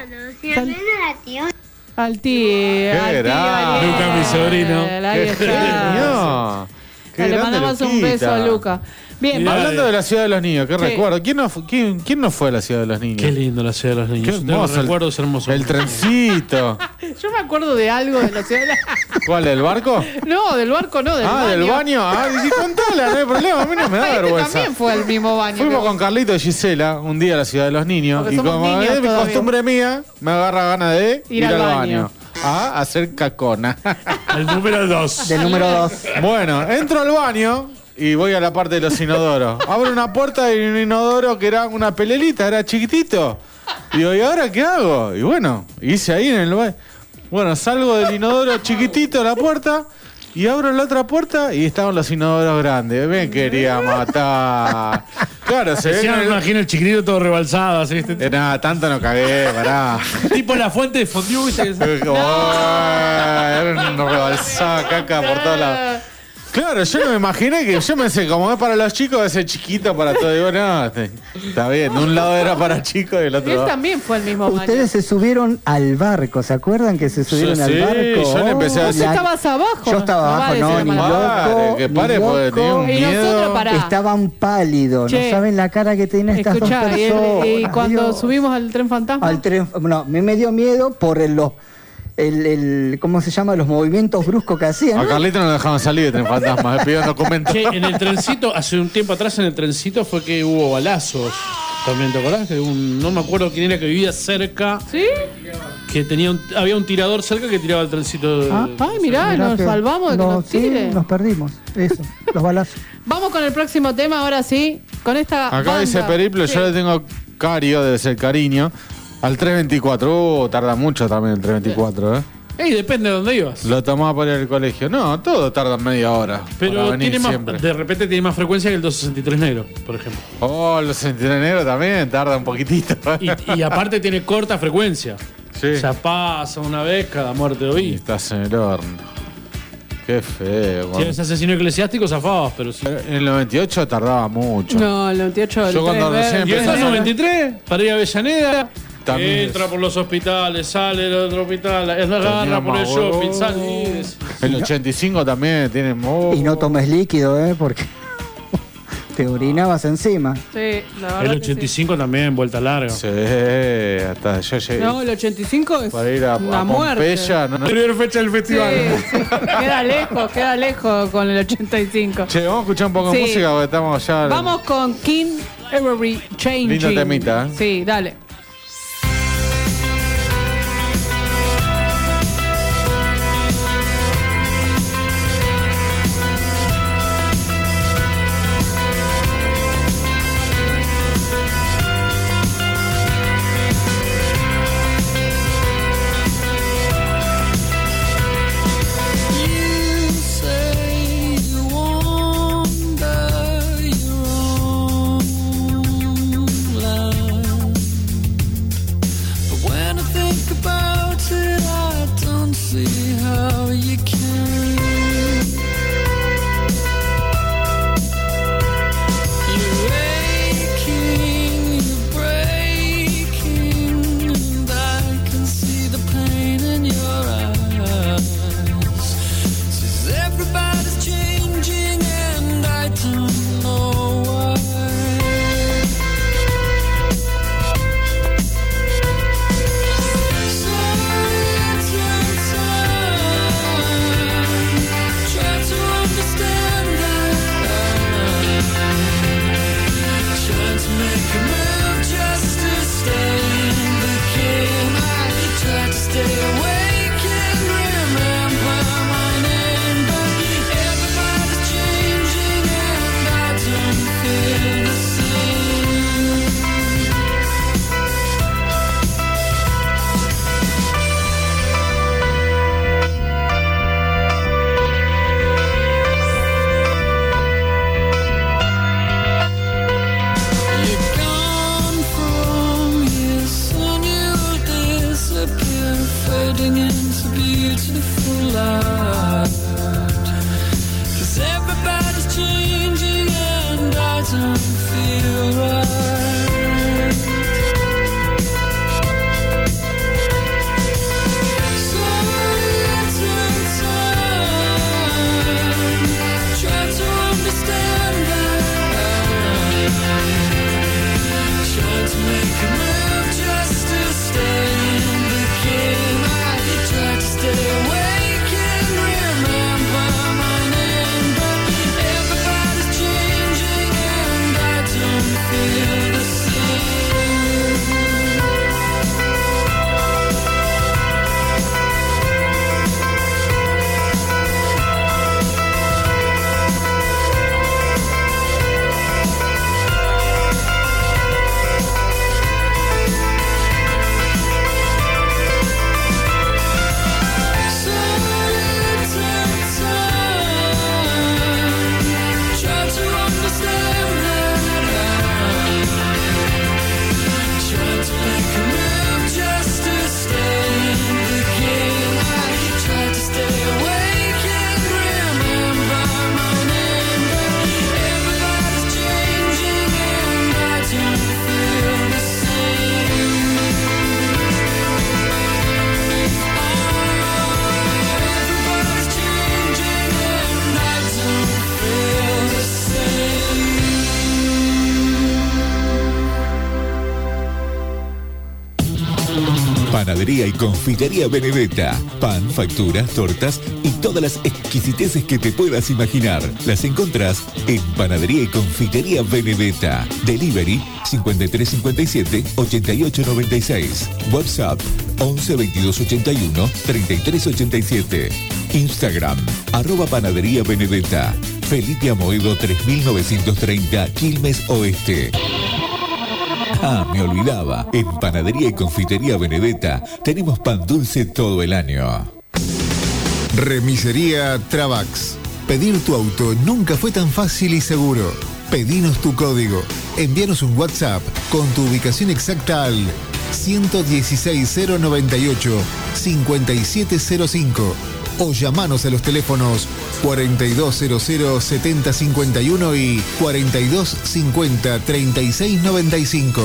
Al tío. Al tío grande. Ariel. Luca, mi sobrino. Ahí Qué está. genio. Qué Le grande mandamos un Luquita. beso a Luca. Bien, Mirá, Hablando de la ciudad de los niños, qué Sí. recuerdo. ¿Quién no fue a la ciudad de los niños? Qué lindo la ciudad de los niños. Qué Tengo hermoso. recuerdos hermosos. El trencito. yo me acuerdo de algo de la ciudad. ¿Cuál? ¿Del barco? No, del barco no, del baño. Del baño. Ah, y contala, no hay problema. A mí no me da Este vergüenza. también fue el mismo baño. Fuimos que con Carlito y Gisela un día a la ciudad de los niños. Porque Y somos como niños es mi todavía. costumbre mía, me agarra ganas de Ir ir al al baño. baño. A hacer cacona. El número 2. De número 2. Bueno, entro al baño y voy a la parte de los inodoros. Abro una puerta y un inodoro que era una pelelita, era chiquitito. Digo, ¿y ahora qué hago? Y bueno, hice ahí en el baño. Bueno, salgo del inodoro chiquitito a la puerta y abro la otra puerta y estaban los inodoros grandes. Me quería matar. Claro, se ve Sí, que me imagino el chiquitito todo rebalsado, así. Nada, tanto no cagué, pará. Tipo la fuente de fondue, ¿viste? Era un rebalsado caca por todos lados. Claro, yo no me imaginé que yo pensé, como es para los chicos, ese chiquito para todo. Digo, no, está bien. De un lado era para chicos y el otro Él lado. también fue el mismo baño. Ustedes se subieron al barco, ¿se acuerdan que se subieron Sí, al barco? yo le empecé a Vos decir- estabas abajo. Yo estaba abajo, vale no, decir ni la palabra. loco. Que ni pare, porque loco. tenía un Y nosotros miedo. pará. Estaban pálidos, Che. no saben la cara que tienen estas dos Escuchá, personas. y cuando Dios. subimos al tren fantasma. Al tren, no, me dio miedo por ¿cómo se llama? Los movimientos bruscos que hacían. A ¿no? Carlito no lo dejaban salir de Tren Fantasma, me pidieron documentos. Che, en el trencito, hace un tiempo atrás en el trencito fue que hubo balazos. También, ¿te acordás? No me acuerdo quién era que vivía cerca. ¿Sí? Que había un tirador cerca que tiraba el trencito. Ay, mirá, nos salvamos de que nos tire. Nos perdimos, eso, los balazos. Vamos con el próximo tema, ahora sí. Con esta Acá banda. dice Periplo, Sí. yo le tengo cario, debe ser cariño, al 324. Tarda mucho también el 324, Ey, depende de dónde ibas. Lo tomaba para ir al colegio. No, todo tarda media hora. Pero para venir tiene más, siempre. de repente tiene más frecuencia que el 263 negro, por ejemplo. Oh, los 63 negros también tarda un poquitito. Y aparte tiene corta frecuencia. Sí. O sea, pasa una vez cada muerte de oí. Estás en el horno. Qué feo. Si eres asesino eclesiástico, zafabas, pero sí. En el 98 tardaba mucho. No, el 98. Yo cuando recién ¿Y empecé. el 93? Para ir a Avellaneda. También Entra por los hospitales, sale del otro hospital, es la garra por el shopping, sale. El 85 también tiene. Y no tomes líquido, porque te orinabas encima. Sí, la verdad. El que sí. 85 también, vuelta larga. Sí, hasta yo llegué. No, el 85 es Para ir a una muerte. Pompeya. No. Primera fecha del festival. Sí. Queda lejos con el 85. Che, vamos a escuchar un poco de Sí. música porque estamos ya. Vamos con King Every Changing. Lindo temita, Sí, dale. You say you wander your own land, but when I think about it, I don't see how you can. You're aching, you're breaking, and I can see the pain in your eyes. Says everybody's changing and I don't know why. So return time, try to understand that. Trying to make a move just to stay in the game. I try to stay awake and remember my name, but everybody's changing and I don't feel the same. You're gone from here, soon you'll disappear, fading into beautiful light. 'Cause everybody's changing and I don't feel right. So return time, try to understand that. Trying to make a move just to stay in the game. I try to stay awake and remember my name, but everybody's changing and I don't feel Panadería y Confitería Benedetta. Pan, facturas, tortas y todas las exquisiteces que te puedas imaginar. Las encontrás en Panadería y Confitería Benedetta. Delivery 5357-8896. WhatsApp 11 22 81 33 87. Instagram @Panadería Benedetta. Felipe Amoedo 3930, Quilmes Oeste. Me olvidaba. En Panadería y Confitería Benedetta tenemos pan dulce todo el año. Remisería Travax. Pedir tu auto nunca fue tan fácil y seguro. Pedinos tu código. Envíanos un WhatsApp con tu ubicación exacta al 116-098-5705 o llamanos a los teléfonos 4200-7051 y 4250-3695.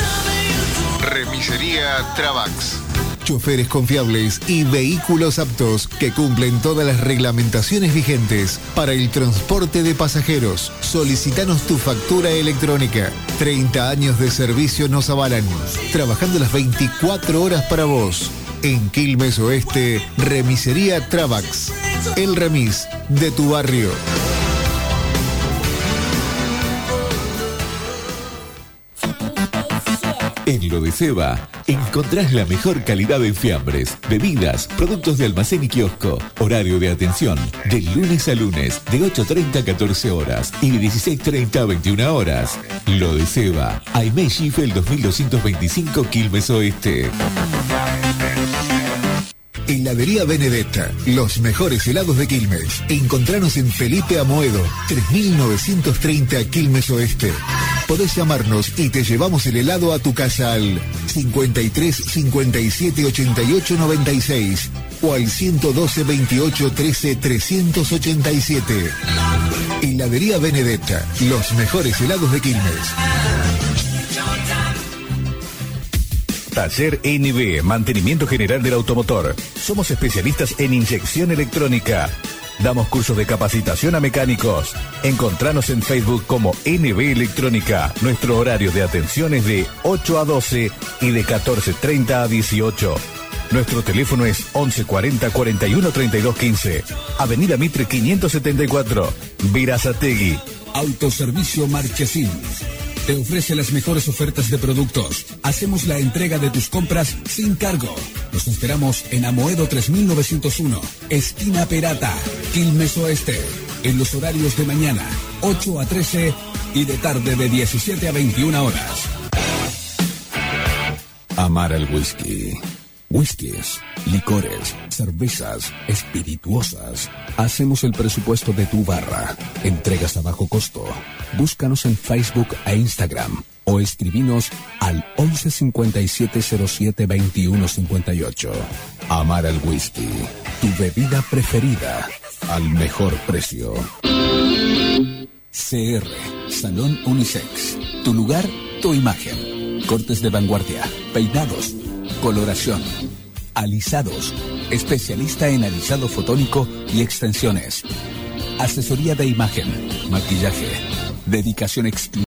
Remisería Travax. Choferes confiables y vehículos aptos que cumplen todas las reglamentaciones vigentes para el transporte de pasajeros. Solicítanos tu factura electrónica. 30 años de servicio nos avalan, trabajando las 24 horas para vos. En Quilmes Oeste, Remisería Travax. El remis de tu barrio. En Lo de Seba encontrás la mejor calidad en fiambres, bebidas, productos de almacén y kiosco. Horario de atención de lunes a lunes de 8:30 a 14 horas y de 16:30 a 21 horas. Lo de Seba, Aimé Schiffel 2225, Quilmes Oeste. Heladería Benedetta, los mejores helados de Quilmes. Encontranos en Felipe Amoedo, 3930, Quilmes Oeste. Podés llamarnos y te llevamos el helado a tu casa al 53 57 88 96 o al 112 28 13 387. Heladería Benedetta, los mejores helados de Quilmes. Taller NB, mantenimiento general del automotor. Somos especialistas en inyección electrónica. Damos cursos de capacitación a mecánicos. Encontranos en Facebook como NB Electrónica. Nuestro horario de atención es de 8 a 12 y de 14:30 a 18. Nuestro teléfono es 1140 41 32 15. Avenida Mitre 574, Verazategui. Autoservicio Marchesín te ofrece las mejores ofertas de productos. Hacemos la entrega de tus compras sin cargo. Nos esperamos en Amoedo 3901, esquina Perata, Quilmes Oeste, en los horarios de mañana, 8 a 13 y de tarde de 17 a 21 horas. Amar el whisky. Whiskies, licores, cervezas, espirituosas. Hacemos el presupuesto de tu barra. Entregas a bajo costo. Búscanos en Facebook e Instagram o escribinos al 11 57 07 21 58. Amar al whisky, tu bebida preferida, al mejor precio. CR, Salón Unisex. Tu lugar, tu imagen. Cortes de vanguardia, peinados, coloración, alisados, especialista en alisado fotónico y extensiones, asesoría de imagen, maquillaje, dedicación exclusiva.